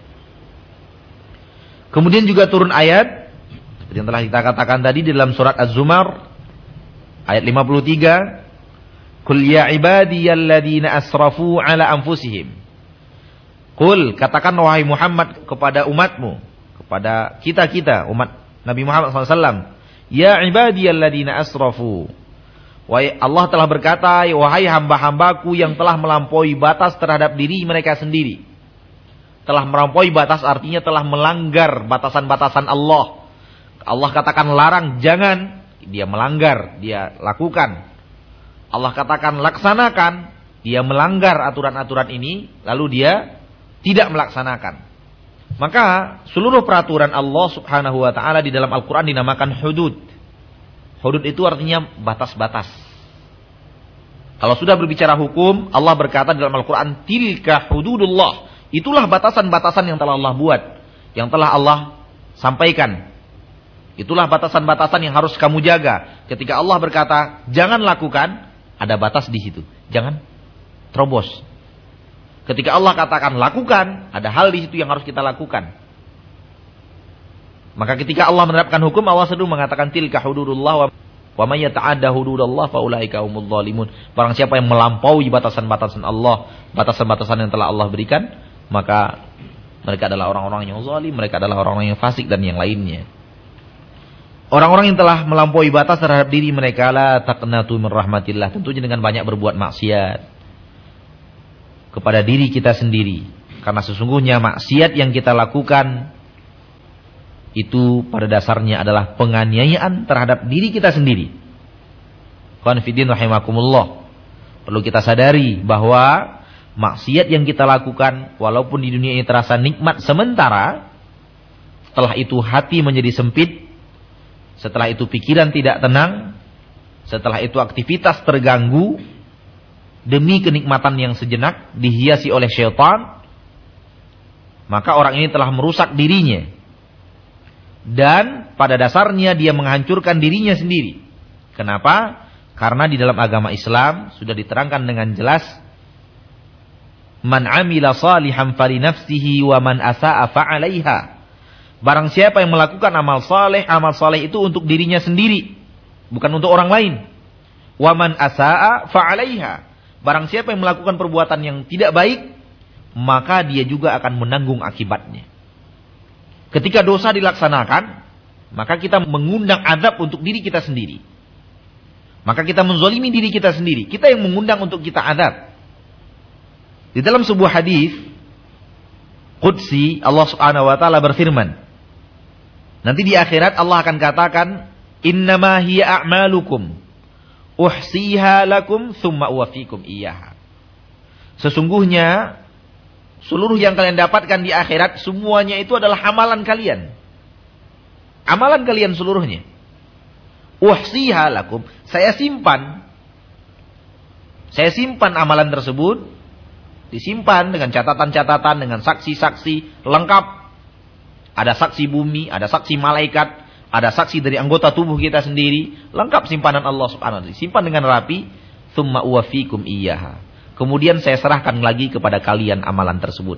Kemudian juga turun ayat seperti yang telah kita katakan tadi di dalam surat Az-Zumar ayat lima puluh tiga, "Qul ya ibadiyalladzina asrafu ala anfusihim." Qul, katakan wahai Muhammad kepada umatmu, kepada kita-kita umat Nabi Muhammad shallallahu alaihi wasallam, "Ya ibadiyalladzina asrafu." Wahai Allah telah berkata, wahai hamba-hambaku yang telah melampaui batas terhadap diri mereka sendiri. Telah melampaui batas artinya telah melanggar batasan-batasan Allah. Allah katakan larang, jangan, dia melanggar, dia lakukan. Allah katakan laksanakan, dia melanggar aturan-aturan ini, lalu dia tidak melaksanakan. Maka seluruh peraturan Allah Subhanahu wa taala di dalam Al-Qur'an dinamakan hudud. Hudud itu artinya batas-batas. Kalau sudah berbicara hukum, Allah berkata dalam Al-Qur'an, tilka hududullah. Itulah batasan-batasan yang telah Allah buat, yang telah Allah sampaikan. Itulah batasan-batasan yang harus kamu jaga. Ketika Allah berkata, jangan lakukan, ada batas di situ. Jangan terobos. Ketika Allah katakan lakukan, ada hal di situ yang harus kita lakukan. Maka ketika Allah menerapkan hukum, Allah selalu mengatakan tilka hududullah wa may yata'adda hududallah fa ulaika humudz zalimun. Barang siapa yang melampaui batasan-batasan Allah, batasan-batasan yang telah Allah berikan, maka mereka adalah orang-orang yang zalim, mereka adalah orang-orang yang fasik dan yang lainnya. Orang-orang yang telah melampaui batas terhadap diri mereka, la taqnatu min rahmatillah, tentunya dengan banyak berbuat maksiat kepada diri kita sendiri. Karena sesungguhnya maksiat yang kita lakukan itu pada dasarnya adalah penganiayaan terhadap diri kita sendiri. Qanfidin rahimakumullah. Perlu kita sadari bahwa maksiat yang kita lakukan, walaupun di dunia ini terasa nikmat sementara, setelah itu hati menjadi sempit, setelah itu pikiran tidak tenang, setelah itu aktivitas terganggu, demi kenikmatan yang sejenak dihiasi oleh syaitan, maka orang ini telah merusak dirinya. Dan pada dasarnya dia menghancurkan dirinya sendiri. Kenapa? Karena di dalam agama Islam sudah diterangkan dengan jelas, man amila salihan fali nafsihi wa man asa'a fa'alaiha. Barang siapa yang melakukan amal saleh, amal saleh itu untuk dirinya sendiri, bukan untuk orang lain. Wa man asa'a fa'alaiha. Barang siapa yang melakukan perbuatan yang tidak baik, maka dia juga akan menanggung akibatnya. Ketika dosa dilaksanakan, maka kita mengundang azab untuk diri kita sendiri. Maka kita menzalimi diri kita sendiri. Kita yang mengundang untuk kita azab. Di dalam sebuah hadis qudsi, Allah Subhanahu wa taala berfirman, nanti di akhirat Allah akan katakan, innama hiya a'malukum uhsiha lakum thumma uwaffikum iyyaha. Sesungguhnya seluruh yang kalian dapatkan di akhirat, semuanya itu adalah amalan kalian. Amalan kalian seluruhnya. Uhsiha lakum. Saya simpan. Saya simpan amalan tersebut. Disimpan dengan catatan-catatan, dengan saksi-saksi lengkap. Ada saksi bumi, ada saksi malaikat, ada saksi dari anggota tubuh kita sendiri. Lengkap simpanan Allah subhanahu wa ta'ala. Simpan dengan rapi. Thumma uwaffikum iyyaha. Kemudian saya serahkan lagi kepada kalian amalan tersebut.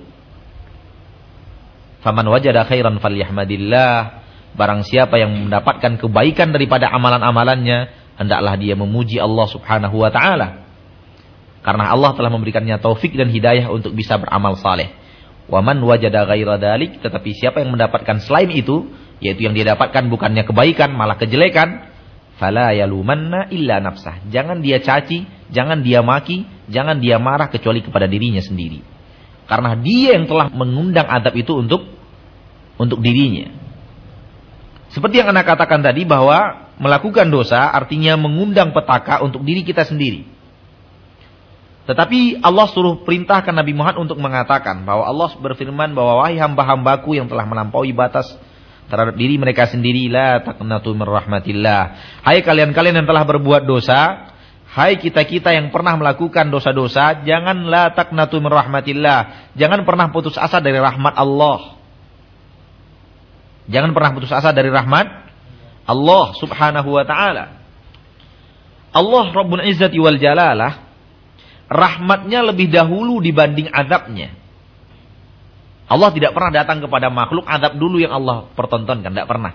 Faman wajada khairan falyahmadillah. Barang siapa yang mendapatkan kebaikan daripada amalan-amalannya, hendaklah dia memuji Allah Subhanahu wa taala. Karena Allah telah memberikannya taufik dan hidayah untuk bisa beramal saleh. Waman wajada ghaira dzalik, tetapi siapa yang mendapatkan selain itu, yaitu yang dia dapatkan bukannya kebaikan malah kejelekan, fala yalumanna illa nafsah. Jangan dia caci, jangan dia maki, jangan dia marah kecuali kepada dirinya sendiri. Karena dia yang telah mengundang azab itu untuk untuk dirinya. Seperti yang Anda katakan tadi bahwa melakukan dosa artinya mengundang petaka untuk diri kita sendiri. Tetapi Allah suruh perintahkan Nabi Muhammad untuk mengatakan bahwa Allah berfirman bahwa wahai hamba-hambaku yang telah melampaui batas terhadap diri mereka sendiri, la taqnatu min rahmatillah. Hai kalian-kalian yang telah berbuat dosa, hai kita-kita yang pernah melakukan dosa-dosa, jangan la taqnatu min rahmatillah. Jangan pernah putus asa dari rahmat Allah. Jangan pernah putus asa dari rahmat Allah Subhanahu wa taala. Allah Rabbul Izzati wal Jalalah, rahmatnya lebih dahulu dibanding azabnya. Allah tidak pernah datang kepada makhluk azab dulu yang Allah pertontonkan, tidak pernah.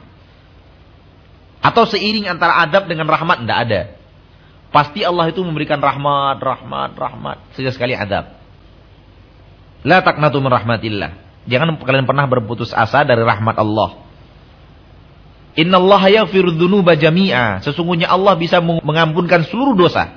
Atau seiring antara azab dengan rahmat, tidak ada. Pasti Allah itu memberikan rahmat, rahmat, rahmat, sejak sekali azab. La taqnatu min rahmatillah. Jangan kalian pernah berputus asa dari rahmat Allah. Innallaha yaghfiru dzunuba jami'a. Sesungguhnya Allah bisa mengampunkan seluruh dosa.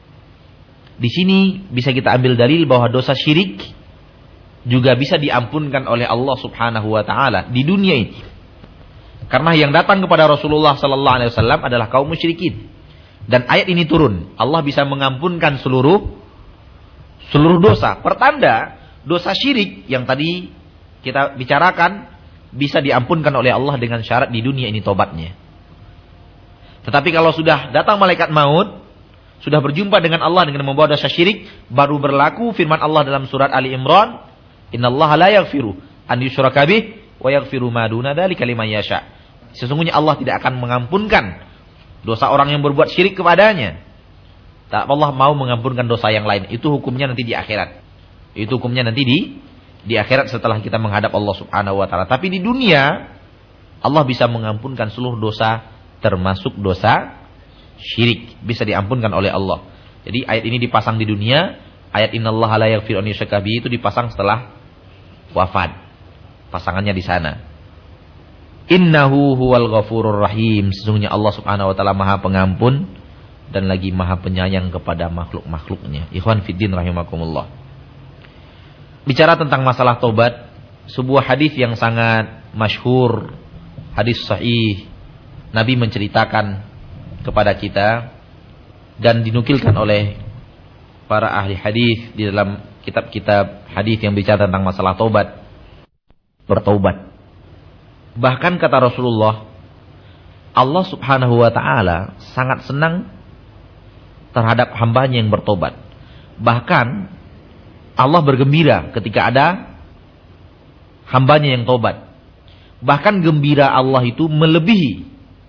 Di sini bisa kita ambil dalil bahwa dosa syirik juga bisa diampunkan oleh Allah Subhanahu wa taala di dunia ini. Karena yang datang kepada Rasulullah sallallahu alaihi wasallam adalah kaum musyrikin. Dan ayat ini turun, Allah bisa mengampunkan seluruh seluruh dosa. Pertanda dosa syirik yang tadi kita bicarakan bisa diampunkan oleh Allah dengan syarat di dunia ini tobatnya. Tetapi kalau sudah datang malaikat maut, sudah berjumpa dengan Allah dengan membawa dosa syirik, baru berlaku firman Allah dalam surat Ali Imran, innallaha la yaghfiru an yushraka bih wa yaghfiru ma duna dzalika liman yasha. Sesungguhnya Allah tidak akan mengampunkan dosa orang yang berbuat syirik kepadanya. Tak Allah mau mengampunkan dosa yang lain. Itu hukumnya nanti di akhirat. Itu hukumnya nanti di di akhirat setelah kita menghadap Allah Subhanahu wa taala. Tapi di dunia Allah bisa mengampunkan seluruh dosa termasuk dosa syirik, bisa diampunkan oleh Allah. Jadi ayat ini dipasang di dunia, ayat innallaha la yaghfiru an yushraka bihi itu dipasang setelah wafat. Pasangannya di sana. Innahu huwal ghafurur rahim. Sesungguhnya Allah Subhanahu wa taala Maha Pengampun dan lagi Maha Penyayang kepada makhluk-makhluknya. Ikhwan fiddin rahimakumullah. Bicara tentang masalah tobat, sebuah hadis yang sangat masyhur, hadis sahih, Nabi menceritakan kepada kita dan dinukilkan oleh para ahli hadis di dalam kitab-kitab hadis yang bicara tentang masalah tobat, bertaubat. Bahkan kata Rasulullah, Allah Subhanahu wa taala sangat senang terhadap hambanya yang bertobat. Bahkan Allah bergembira ketika ada hambanya yang tobat. Bahkan gembira Allah itu melebihi.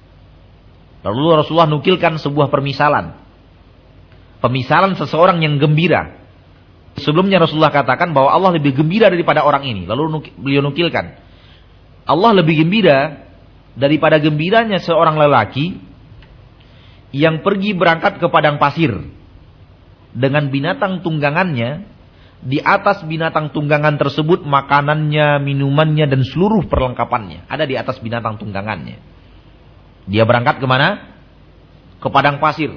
Lalu Rasulullah nukilkan sebuah permisalan. Pemisalan seseorang yang gembira. Sebelumnya Rasulullah katakan bahwa Allah lebih gembira daripada orang ini. Lalu beliau nukilkan, Allah lebih gembira daripada gembiranya seorang lelaki yang pergi berangkat ke padang pasir dengan binatang tunggangannya. Di atas binatang tunggangan tersebut makanannya, minumannya dan seluruh perlengkapannya ada di atas binatang tunggangannya. Dia berangkat kemana? Ke padang pasir.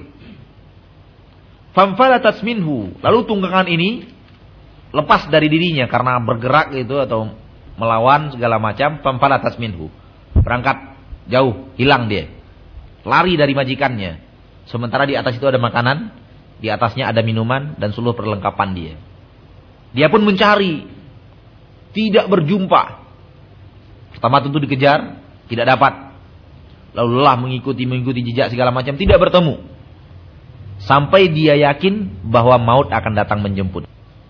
Famfalatat minhu. Lalu tunggangan ini lepas dari dirinya karena bergerak gitu atau melawan segala macam. Famfalatat minhu. Berangkat jauh, hilang dia. Lari dari majikannya. Sementara di atas itu ada makanan, di atasnya ada minuman dan seluruh perlengkapan dia. Dia pun mencari, tidak berjumpa. Pertama tentu dikejar, tidak dapat. Lalu lelah mengikuti mengikuti jejak segala macam, tidak bertemu. Sampai dia yakin bahwa maut akan datang menjemput.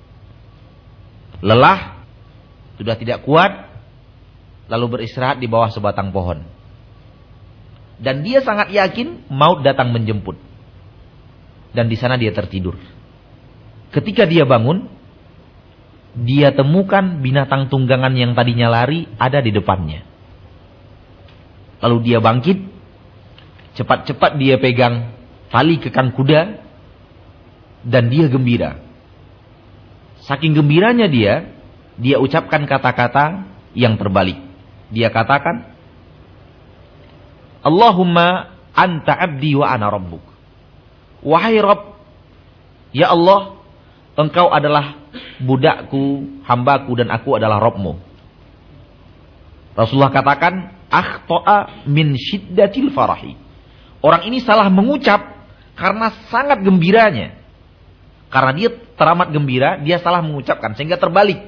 Lelah, sudah tidak kuat, lalu beristirahat di bawah sebatang pohon. Dan dia sangat yakin maut datang menjemput. Dan di sana dia tertidur. Ketika dia bangun, dia temukan binatang tunggangan yang tadinya lari ada di depannya. Lalu dia bangkit, cepat-cepat dia pegang tali kekang kuda, dan dia gembira. Saking gembiranya dia, dia ucapkan kata-kata yang terbalik. Dia katakan, Allahumma anta abdi wa ana rabbuk. Wahai Rabb, ya Allah, Engkau adalah budakku, hambaku, dan aku adalah Rabbmu. Rasulullah katakan, akhta'a min syiddatil farahi. Orang ini salah mengucap karena sangat gembiranya. Karena dia teramat gembira, dia salah mengucapkan sehingga terbalik.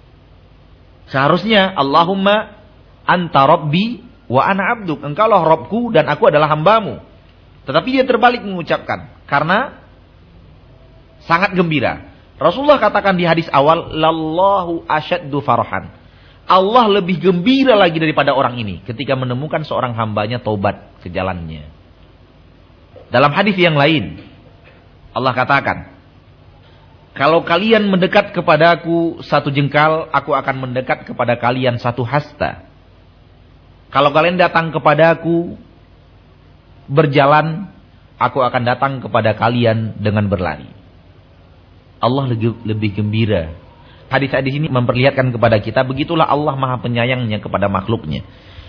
Seharusnya Allahumma anta rabbi wa ana abduk. Engkaulah Rabbku dan aku adalah hambamu. Tetapi dia terbalik mengucapkan karena sangat gembira. Rasulullah katakan di hadis awal, lallahu asyaddu farahan. Allah lebih gembira lagi daripada orang ini ketika menemukan seorang hambanya taubat ke jalannya. Dalam hadis yang lain, Allah katakan, kalau kalian mendekat kepadaku satu jengkal, aku akan mendekat kepada kalian satu hasta. Kalau kalian datang kepadaku berjalan, aku akan datang kepada kalian dengan berlari. Allah lebih, lebih gembira. Hadis-hadis ini memperlihatkan kepada kita, begitulah Allah Maha Penyayangnya kepada makhluknya.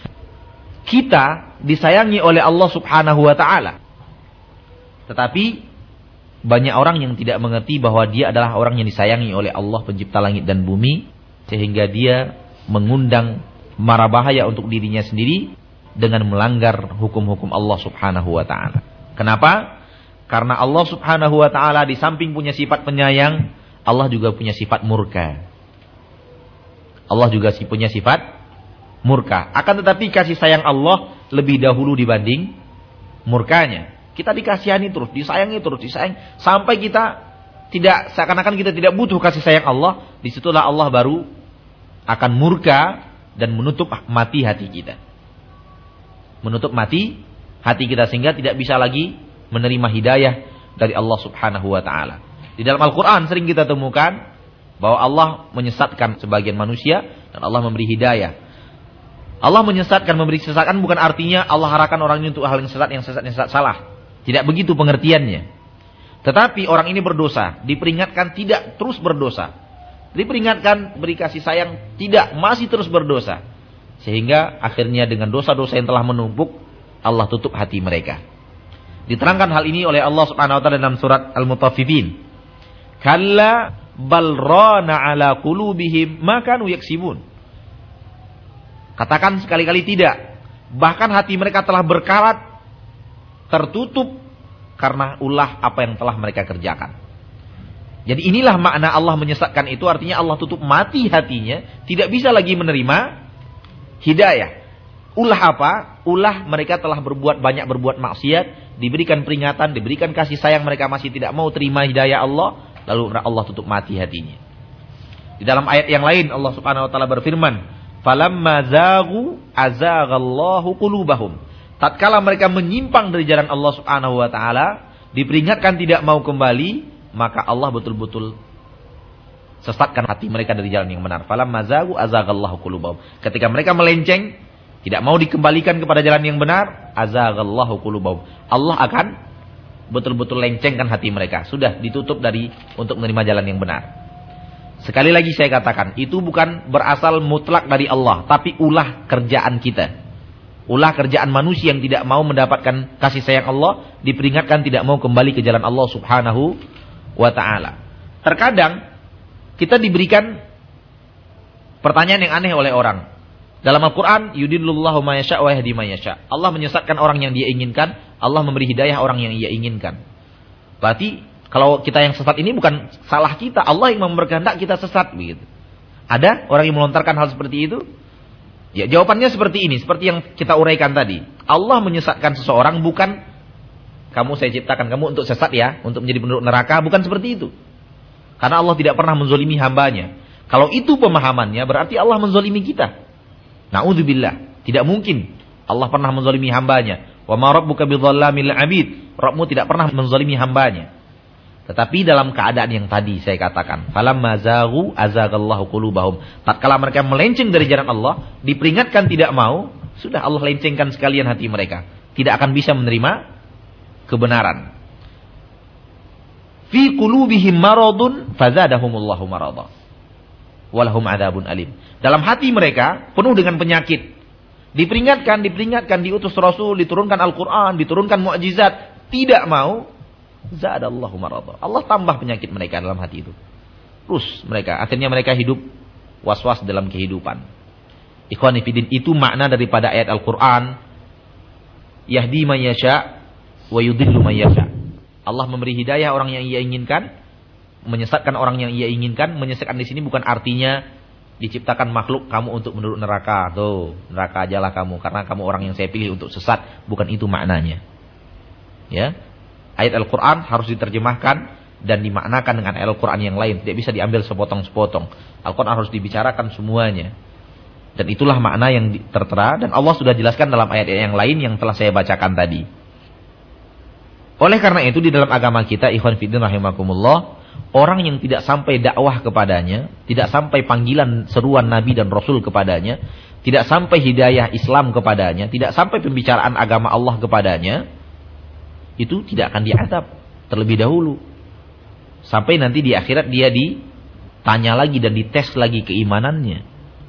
Kita disayangi oleh Allah Subhanahu wa taala. Tetapi banyak orang yang tidak mengerti bahwa dia adalah orang yang disayangi oleh Allah pencipta langit dan bumi, sehingga dia mengundang mara bahaya untuk dirinya sendiri dengan melanggar hukum-hukum Allah Subhanahu wa taala. Kenapa? Karena Allah Subhanahu wa taala di samping punya sifat penyayang, Allah juga punya sifat murka. Allah juga punya sifat murka. Akan tetapi kasih sayang Allah lebih dahulu dibanding murkanya. Kita dikasihani terus, disayangi terus, disayang sampai kita tidak, seakan-akan kita tidak butuh kasih sayang Allah. Disitulah Allah baru akan murka dan menutup mati hati kita. Menutup mati hati kita sehingga tidak bisa lagi menerima hidayah dari Allah Subhanahu wa taala. Di dalam Al-Qur'an sering kita temukan bahwa Allah menyesatkan sebagian manusia dan Allah memberi hidayah. Allah menyesatkan, memberi kesesatan bukan artinya Allah arahkan orang ini untuk hal yang sesat, yang sesat, yang sesat, salah. Tidak begitu pengertiannya. Tetapi orang ini berdosa, diperingatkan tidak terus berdosa. Diperingatkan, beri kasih sayang, tidak, masih terus berdosa. Sehingga akhirnya dengan dosa-dosa yang telah menumpuk, Allah tutup hati mereka. Diterangkan hal ini oleh Allah Subhanahu wa taala dalam surat Al-Mutaffifin. Kalla bal rana ala qulubihim ma kanu yaksibun. Katakan sekali-kali tidak. Bahkan hati mereka telah berkarat, tertutup karena ulah apa yang telah mereka kerjakan. Jadi inilah makna Allah menyesatkan itu, artinya Allah tutup mati hatinya, tidak bisa lagi menerima hidayah. Ulah apa? Ulah mereka telah berbuat banyak berbuat maksiat, diberikan peringatan, diberikan kasih sayang, mereka masih tidak mau terima hidayah Allah, lalu Allah tutup mati hatinya. Di dalam ayat yang lain Allah Subhanahu wa taala berfirman, "Falamma zaghu azaghallahu qulubahum." Tatkala mereka menyimpang dari jalan Allah Subhanahu wa taala, diperingatkan tidak mau kembali, maka Allah betul-betul sesatkan hati mereka dari jalan yang benar. Falamma zaghu azaghallahu qulubahum. Ketika mereka melenceng, tidak mau dikembalikan kepada jalan yang benar, azaghallahu qulubahum. Allah akan betul-betul lencengkan hati mereka. Sudah ditutup dari untuk menerima jalan yang benar. Sekali lagi saya katakan, itu bukan berasal mutlak dari Allah, tapi ulah kerjaan kita. Ulah kerjaan manusia yang tidak mau mendapatkan kasih sayang Allah, diperingatkan tidak mau kembali ke jalan Allah Subhanahu wa taala. Terkadang kita diberikan pertanyaan yang aneh oleh orang. Dalam Al-Qur'an, yudillullahu ma yasha' wa yahdi ma yasha'. Allah menyesatkan orang yang Dia inginkan, Allah memberi hidayah orang yang Ia inginkan. Berarti kalau kita yang sesat ini bukan salah kita, Allah yang berkehendak kita sesat begitu. Ada orang yang melontarkan hal seperti itu? Ya, jawabannya seperti ini, seperti yang kita uraikan tadi. Allah menyesatkan seseorang bukan kamu saya ciptakan kamu untuk sesat ya, untuk menjadi penduduk neraka, bukan seperti itu. Karena Allah tidak pernah menzolimi hambanya. Kalau itu pemahamannya, berarti Allah menzolimi kita. Na'udzubillah, tidak mungkin Allah pernah menzolimi hambanya. Wa ma rabbuka bidzalamil 'abid. Rabbmu tidak pernah menzolimi hambanya. Tetapi dalam keadaan yang tadi saya katakan, falamma zaghu azaghallahu qulubahum. Tatkala mereka melenceng dari jalan Allah, diperingatkan tidak mau, sudah Allah lencengkan sekalian hati mereka. Tidak akan bisa menerima kebenaran. Fi qulubihim maradun fazadahumullahu marada. Walahum adzabun alim. Dalam hati mereka penuh dengan penyakit. Diperingatkan, diperingatkan, diutus Rasul, diturunkan Al-Qur'an, diturunkan mukjizat, tidak mau. Zadallahu marada. Allah tambah penyakit mereka dalam hati itu. Terus mereka, akhirnya mereka hidup was-was dalam kehidupan. Ikhwani fillah, itu makna daripada ayat Al-Qur'an. Yahdi man yasha' wa yudhillu man yasha'. Allah memberi hidayah orang yang Ia inginkan, menyesatkan orang yang Ia inginkan. Menyesatkan di sini bukan artinya diciptakan makhluk kamu untuk menurut neraka. Tuh, neraka ajalah kamu karena kamu orang yang saya pilih untuk sesat. Bukan itu maknanya. Ya. Ayat Al-Qur'an harus diterjemahkan dan dimaknakan dengan ayat Al-Qur'an yang lain. Tidak bisa diambil sepotong-sepotong. Al-Qur'an harus dibicarakan semuanya. Dan itulah makna yang tertera dan Allah sudah jelaskan dalam ayat yang lain yang telah saya bacakan tadi. Oleh karena itu di dalam agama kita, ikhwan fillah rahimakumullah, orang yang tidak sampai dakwah kepadanya, tidak sampai panggilan seruan Nabi dan Rasul kepadanya, tidak sampai hidayah Islam kepadanya, tidak sampai pembicaraan agama Allah kepadanya, itu tidak akan diazab terlebih dahulu. Sampai nanti di akhirat dia ditanya lagi dan dites lagi keimanannya.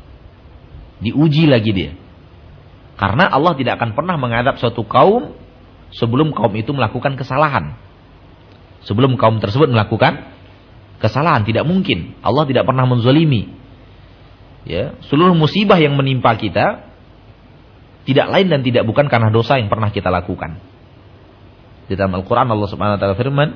Diuji lagi dia. Karena Allah tidak akan pernah mengadab suatu kaum sebelum kaum itu melakukan kesalahan. Sebelum kaum tersebut melakukan kesalahan, tidak mungkin. Allah tidak pernah menzalimi. Ya, seluruh musibah yang menimpa kita tidak lain dan tidak bukan karena dosa yang pernah kita lakukan. Di dalam Al-Qur'an Allah Subhanahu wa taala firman,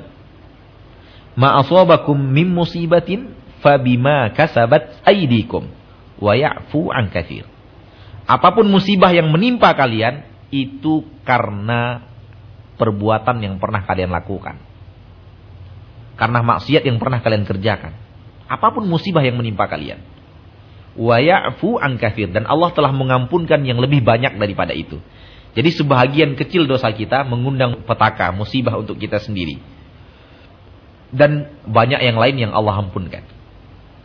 "Ma asabakum min musibatin fabima kasabat aydikum wa ya'fu an katsir." Apapun musibah yang menimpa kalian itu karena perbuatan yang pernah kalian lakukan. Karena maksiat yang pernah kalian kerjakan. Apapun musibah yang menimpa kalian. Wa ya'fu an katsir, dan Allah telah mengampunkan yang lebih banyak daripada itu. Jadi sebahagian kecil dosa kita mengundang petaka, musibah untuk kita sendiri. Dan banyak yang lain yang Allah ampunkan.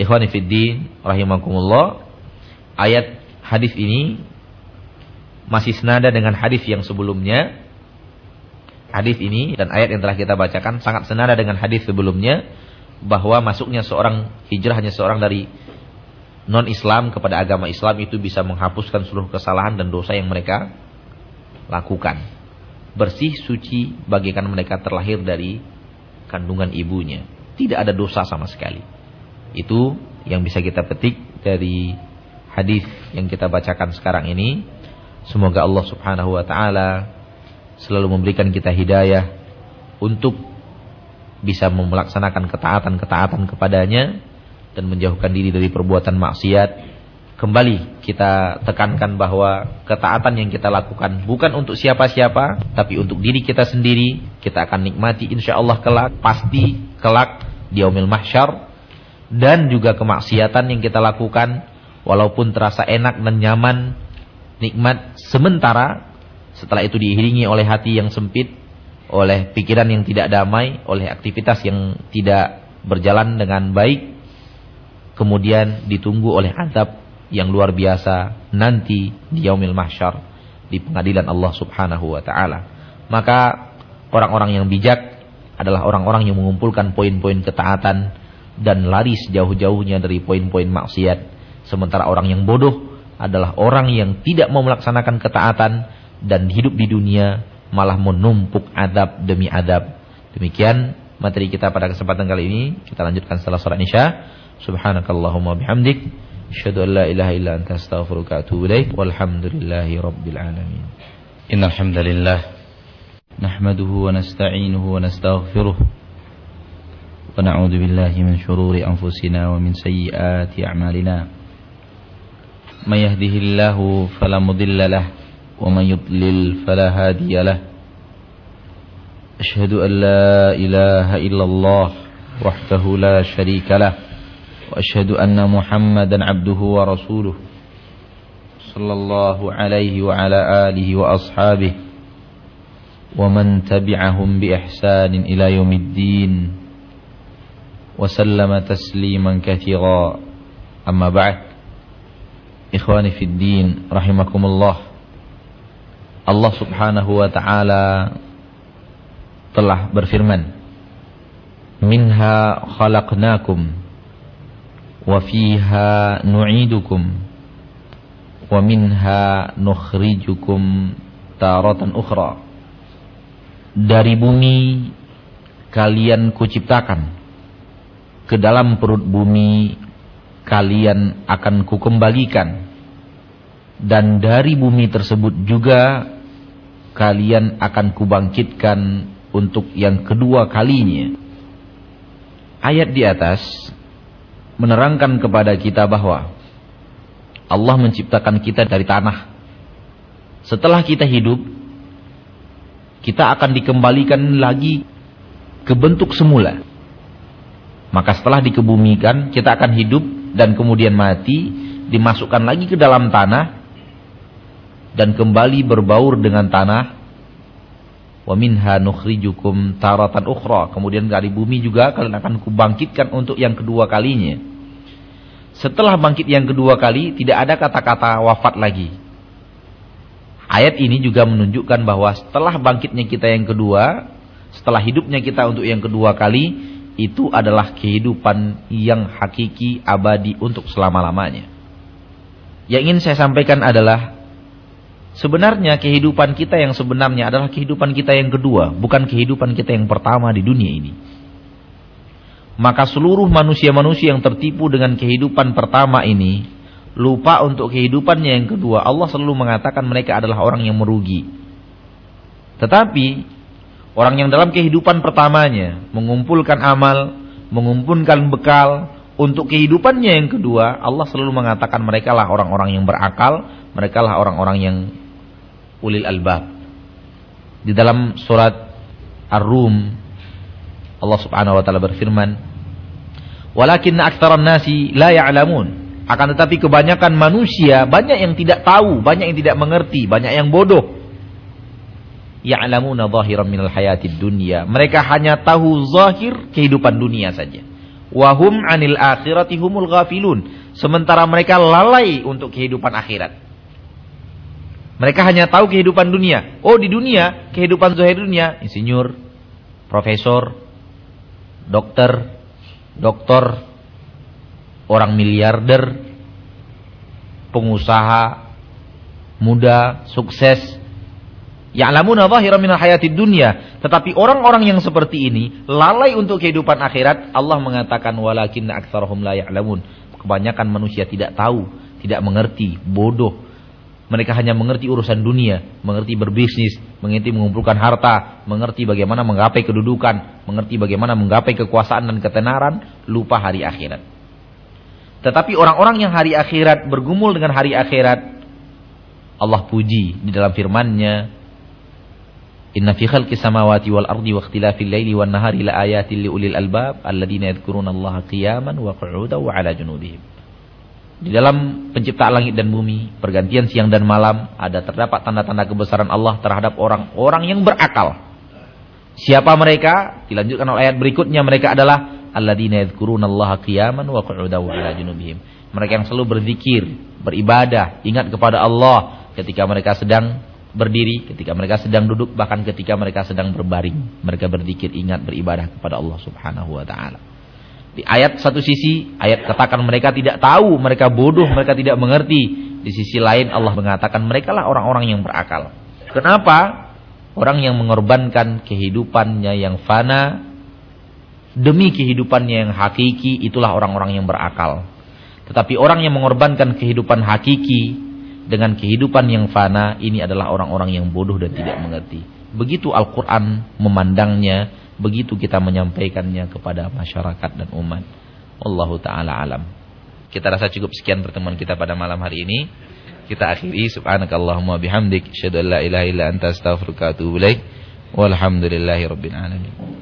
Ikhwani fiddin rahimakumullah, ayat hadis ini masih senada dengan hadis yang sebelumnya. Hadis ini dan ayat yang telah kita bacakan sangat senada dengan hadis sebelumnya, bahwa masuknya seorang hijrahnya seorang dari non-Islam kepada agama Islam itu bisa menghapuskan seluruh kesalahan dan dosa yang mereka lakukan. Bersih suci bagaikan mereka terlahir dari kandungan ibunya. Tidak ada dosa sama sekali. Itu yang bisa kita petik dari hadis yang kita bacakan sekarang ini. Semoga Allah Subhanahu wa taala selalu memberikan kita hidayah untuk bisa melaksanakan ketaatan-ketaatan kepadanya dan menjauhkan diri dari perbuatan maksiat. Kembali kita tekankan bahwa ketaatan yang kita lakukan bukan untuk siapa-siapa, tapi untuk diri kita sendiri. Kita akan nikmati insyaallah kelak, pasti kelak di yaumil mahsyar. Dan juga kemaksiatan yang kita lakukan, walaupun terasa enak dan nyaman, nikmat sementara, setelah itu diiringi oleh hati yang sempit, oleh pikiran yang tidak damai, oleh aktivitas yang tidak berjalan dengan baik, kemudian ditunggu oleh azab yang luar biasa nanti di yaumil mahsyar, di pengadilan Allah Subhanahu wa taala. Maka orang-orang yang bijak adalah orang-orang yang mengumpulkan poin-poin ketaatan dan lari sejauh-jauhnya dari poin-poin maksiat. Sementara orang yang bodoh adalah orang yang tidak mau melaksanakan ketaatan dan hidup di dunia malah menumpuk adab demi adab. Demikian materi kita pada kesempatan kali ini. Kita lanjutkan setelah salat Isya. Subhanakallahumma bihamdik, asyhadu an la ilaha illa anta astaghfiruka wa atubu ilaik. Walhamdulillahi rabbil alamin. Innal hamdalillah nahmaduhu wa nasta'inuhu wa nastaghfiruh wa na'udzu billahi min shururi anfusina wa min sayyiati a'malina. May yahdihillahu fala mudilla lahu wa may yudlil fala hadiya lahu. Asyhadu an la ilaha illallah wahdahu la syarika lahu wa asyhadu anna Muhammadan abduhu wa rasuluh sallallahu alaihi wa ala alihi wa ashabihi wa man tabi'ahum bi ihsanin ila yaumiddin wa sallama tasliman katsira. Amma ba'd. Ikhwani fid din rahimakumullah. Allah Subhanahu wa taala telah berfirman, minha khalaqnakum wa fiha nu'idukum wa minha nukhrijukum taratan ukhra. Dari bumi kalian kuciptakan, ke dalam perut bumi kalian akan kukembalikan, dan dari bumi tersebut juga kalian akan kubangkitkan untuk yang kedua kalinya. Ayat di atas menerangkan kepada kita bahwa Allah menciptakan kita dari tanah. Setelah kita hidup, kita akan dikembalikan lagi ke bentuk semula. Maka setelah dikebumikan, kita akan hidup dan kemudian mati, dimasukkan lagi ke dalam tanah dan kembali berbaur dengan tanah. Wa minha nukhrijukum taratan ukhra. Kemudian dari bumi juga kalian akan kubangkitkan untuk yang kedua kalinya. Setelah bangkit yang kedua kali, tidak ada kata-kata wafat lagi. Ayat ini juga menunjukkan bahwa setelah bangkitnya kita yang kedua, setelah hidupnya kita untuk yang kedua kali, itu adalah kehidupan yang hakiki, abadi untuk selama-lamanya. Yang ingin saya sampaikan adalah, sebenarnya kehidupan kita yang sebenarnya adalah kehidupan kita yang kedua, bukan kehidupan kita yang pertama di dunia ini. Maka seluruh manusia-manusia yang tertipu dengan kehidupan pertama ini, lupa untuk kehidupannya yang kedua. Allah selalu mengatakan mereka adalah orang yang merugi. Tetapi orang yang dalam kehidupan pertamanya mengumpulkan amal, mengumpulkan bekal untuk kehidupannya yang kedua, Allah selalu mengatakan mereka lah orang-orang yang berakal, mereka lah orang-orang yang ulil albab. Di dalam surat Ar-Rum, Allah Subhanahu wa taala berfirman, "Walakinna aktsaran nasi la ya'lamun." Akan tetapi kebanyakan manusia banyak yang tidak tahu, banyak yang tidak mengerti, banyak yang bodoh. Ya'lamuna zahiran minal hayatid dunya. Mereka hanya tahu zahir kehidupan dunia saja. Wahum 'anil akhirati humul ghafilun. Sementara mereka lalai untuk kehidupan akhirat. Mereka hanya tahu kehidupan dunia. Oh, di dunia, kehidupan zahir dunia, insinyur, profesor, dokter, doktor, orang miliarder, pengusaha muda, sukses. Ya'lamuna zahiran minal hayatid dunya. Tetapi orang-orang yang seperti ini lalai untuk kehidupan akhirat. Allah mengatakan walakinna aktsarahum la ya'lamun. Kebanyakan manusia tidak tahu, tidak mengerti, bodoh. Mereka hanya mengerti urusan dunia, mengerti berbisnis, mengerti mengumpulkan harta, mengerti bagaimana menggapai kedudukan, mengerti bagaimana menggapai kekuasaan dan ketenaran, lupa hari akhirat. Tetapi orang-orang yang hari akhirat bergumul dengan hari akhirat, Allah puji di dalam firman-Nya, Inna fi khalqis samawati wal ardi wa ikhtilafil laili wan nahari la ayatin li ulil albab alladziina yadhkurunallaha qiyaman wa qu'udan wa 'ala junubihim. Di dalam penciptaan langit dan bumi, pergantian siang dan malam, ada terdapat tanda-tanda kebesaran Allah terhadap orang-orang yang berakal. Siapa mereka? Dilanjutkan oleh ayat berikutnya, mereka adalah alladziina yadhkurunallaha qiyaman wa qu'udan wa 'ala junubihim. Mereka yang selalu berzikir, beribadah, ingat kepada Allah ketika mereka sedang berdiri, ketika mereka sedang duduk, bahkan ketika mereka sedang berbaring. Mereka berzikir, ingat, beribadah kepada Allah Subhanahu wa taala. Di ayat satu sisi, ayat katakan mereka tidak tahu, mereka bodoh, mereka tidak mengerti. Di sisi lain Allah mengatakan merekalah orang-orang yang berakal. Kenapa? Orang yang mengorbankan kehidupannya yang fana demi kehidupannya yang hakiki, itulah orang-orang yang berakal. Tetapi orang yang mengorbankan kehidupan hakiki dengan kehidupan yang fana, ini adalah orang-orang yang bodoh dan tidak mengerti. Begitu Al-Quran memandangnya, begitu kita menyampaikannya kepada masyarakat dan umat. Wallahu ta'ala alam. Kita rasa cukup sekian pertemuan kita pada malam hari ini. Kita akhiri. Subhanakallahumma bihamdik, asyhadu an la ilaha illa anta astaghfiruka wa atubu ilaik. Walhamdulillahi rabbil alamin.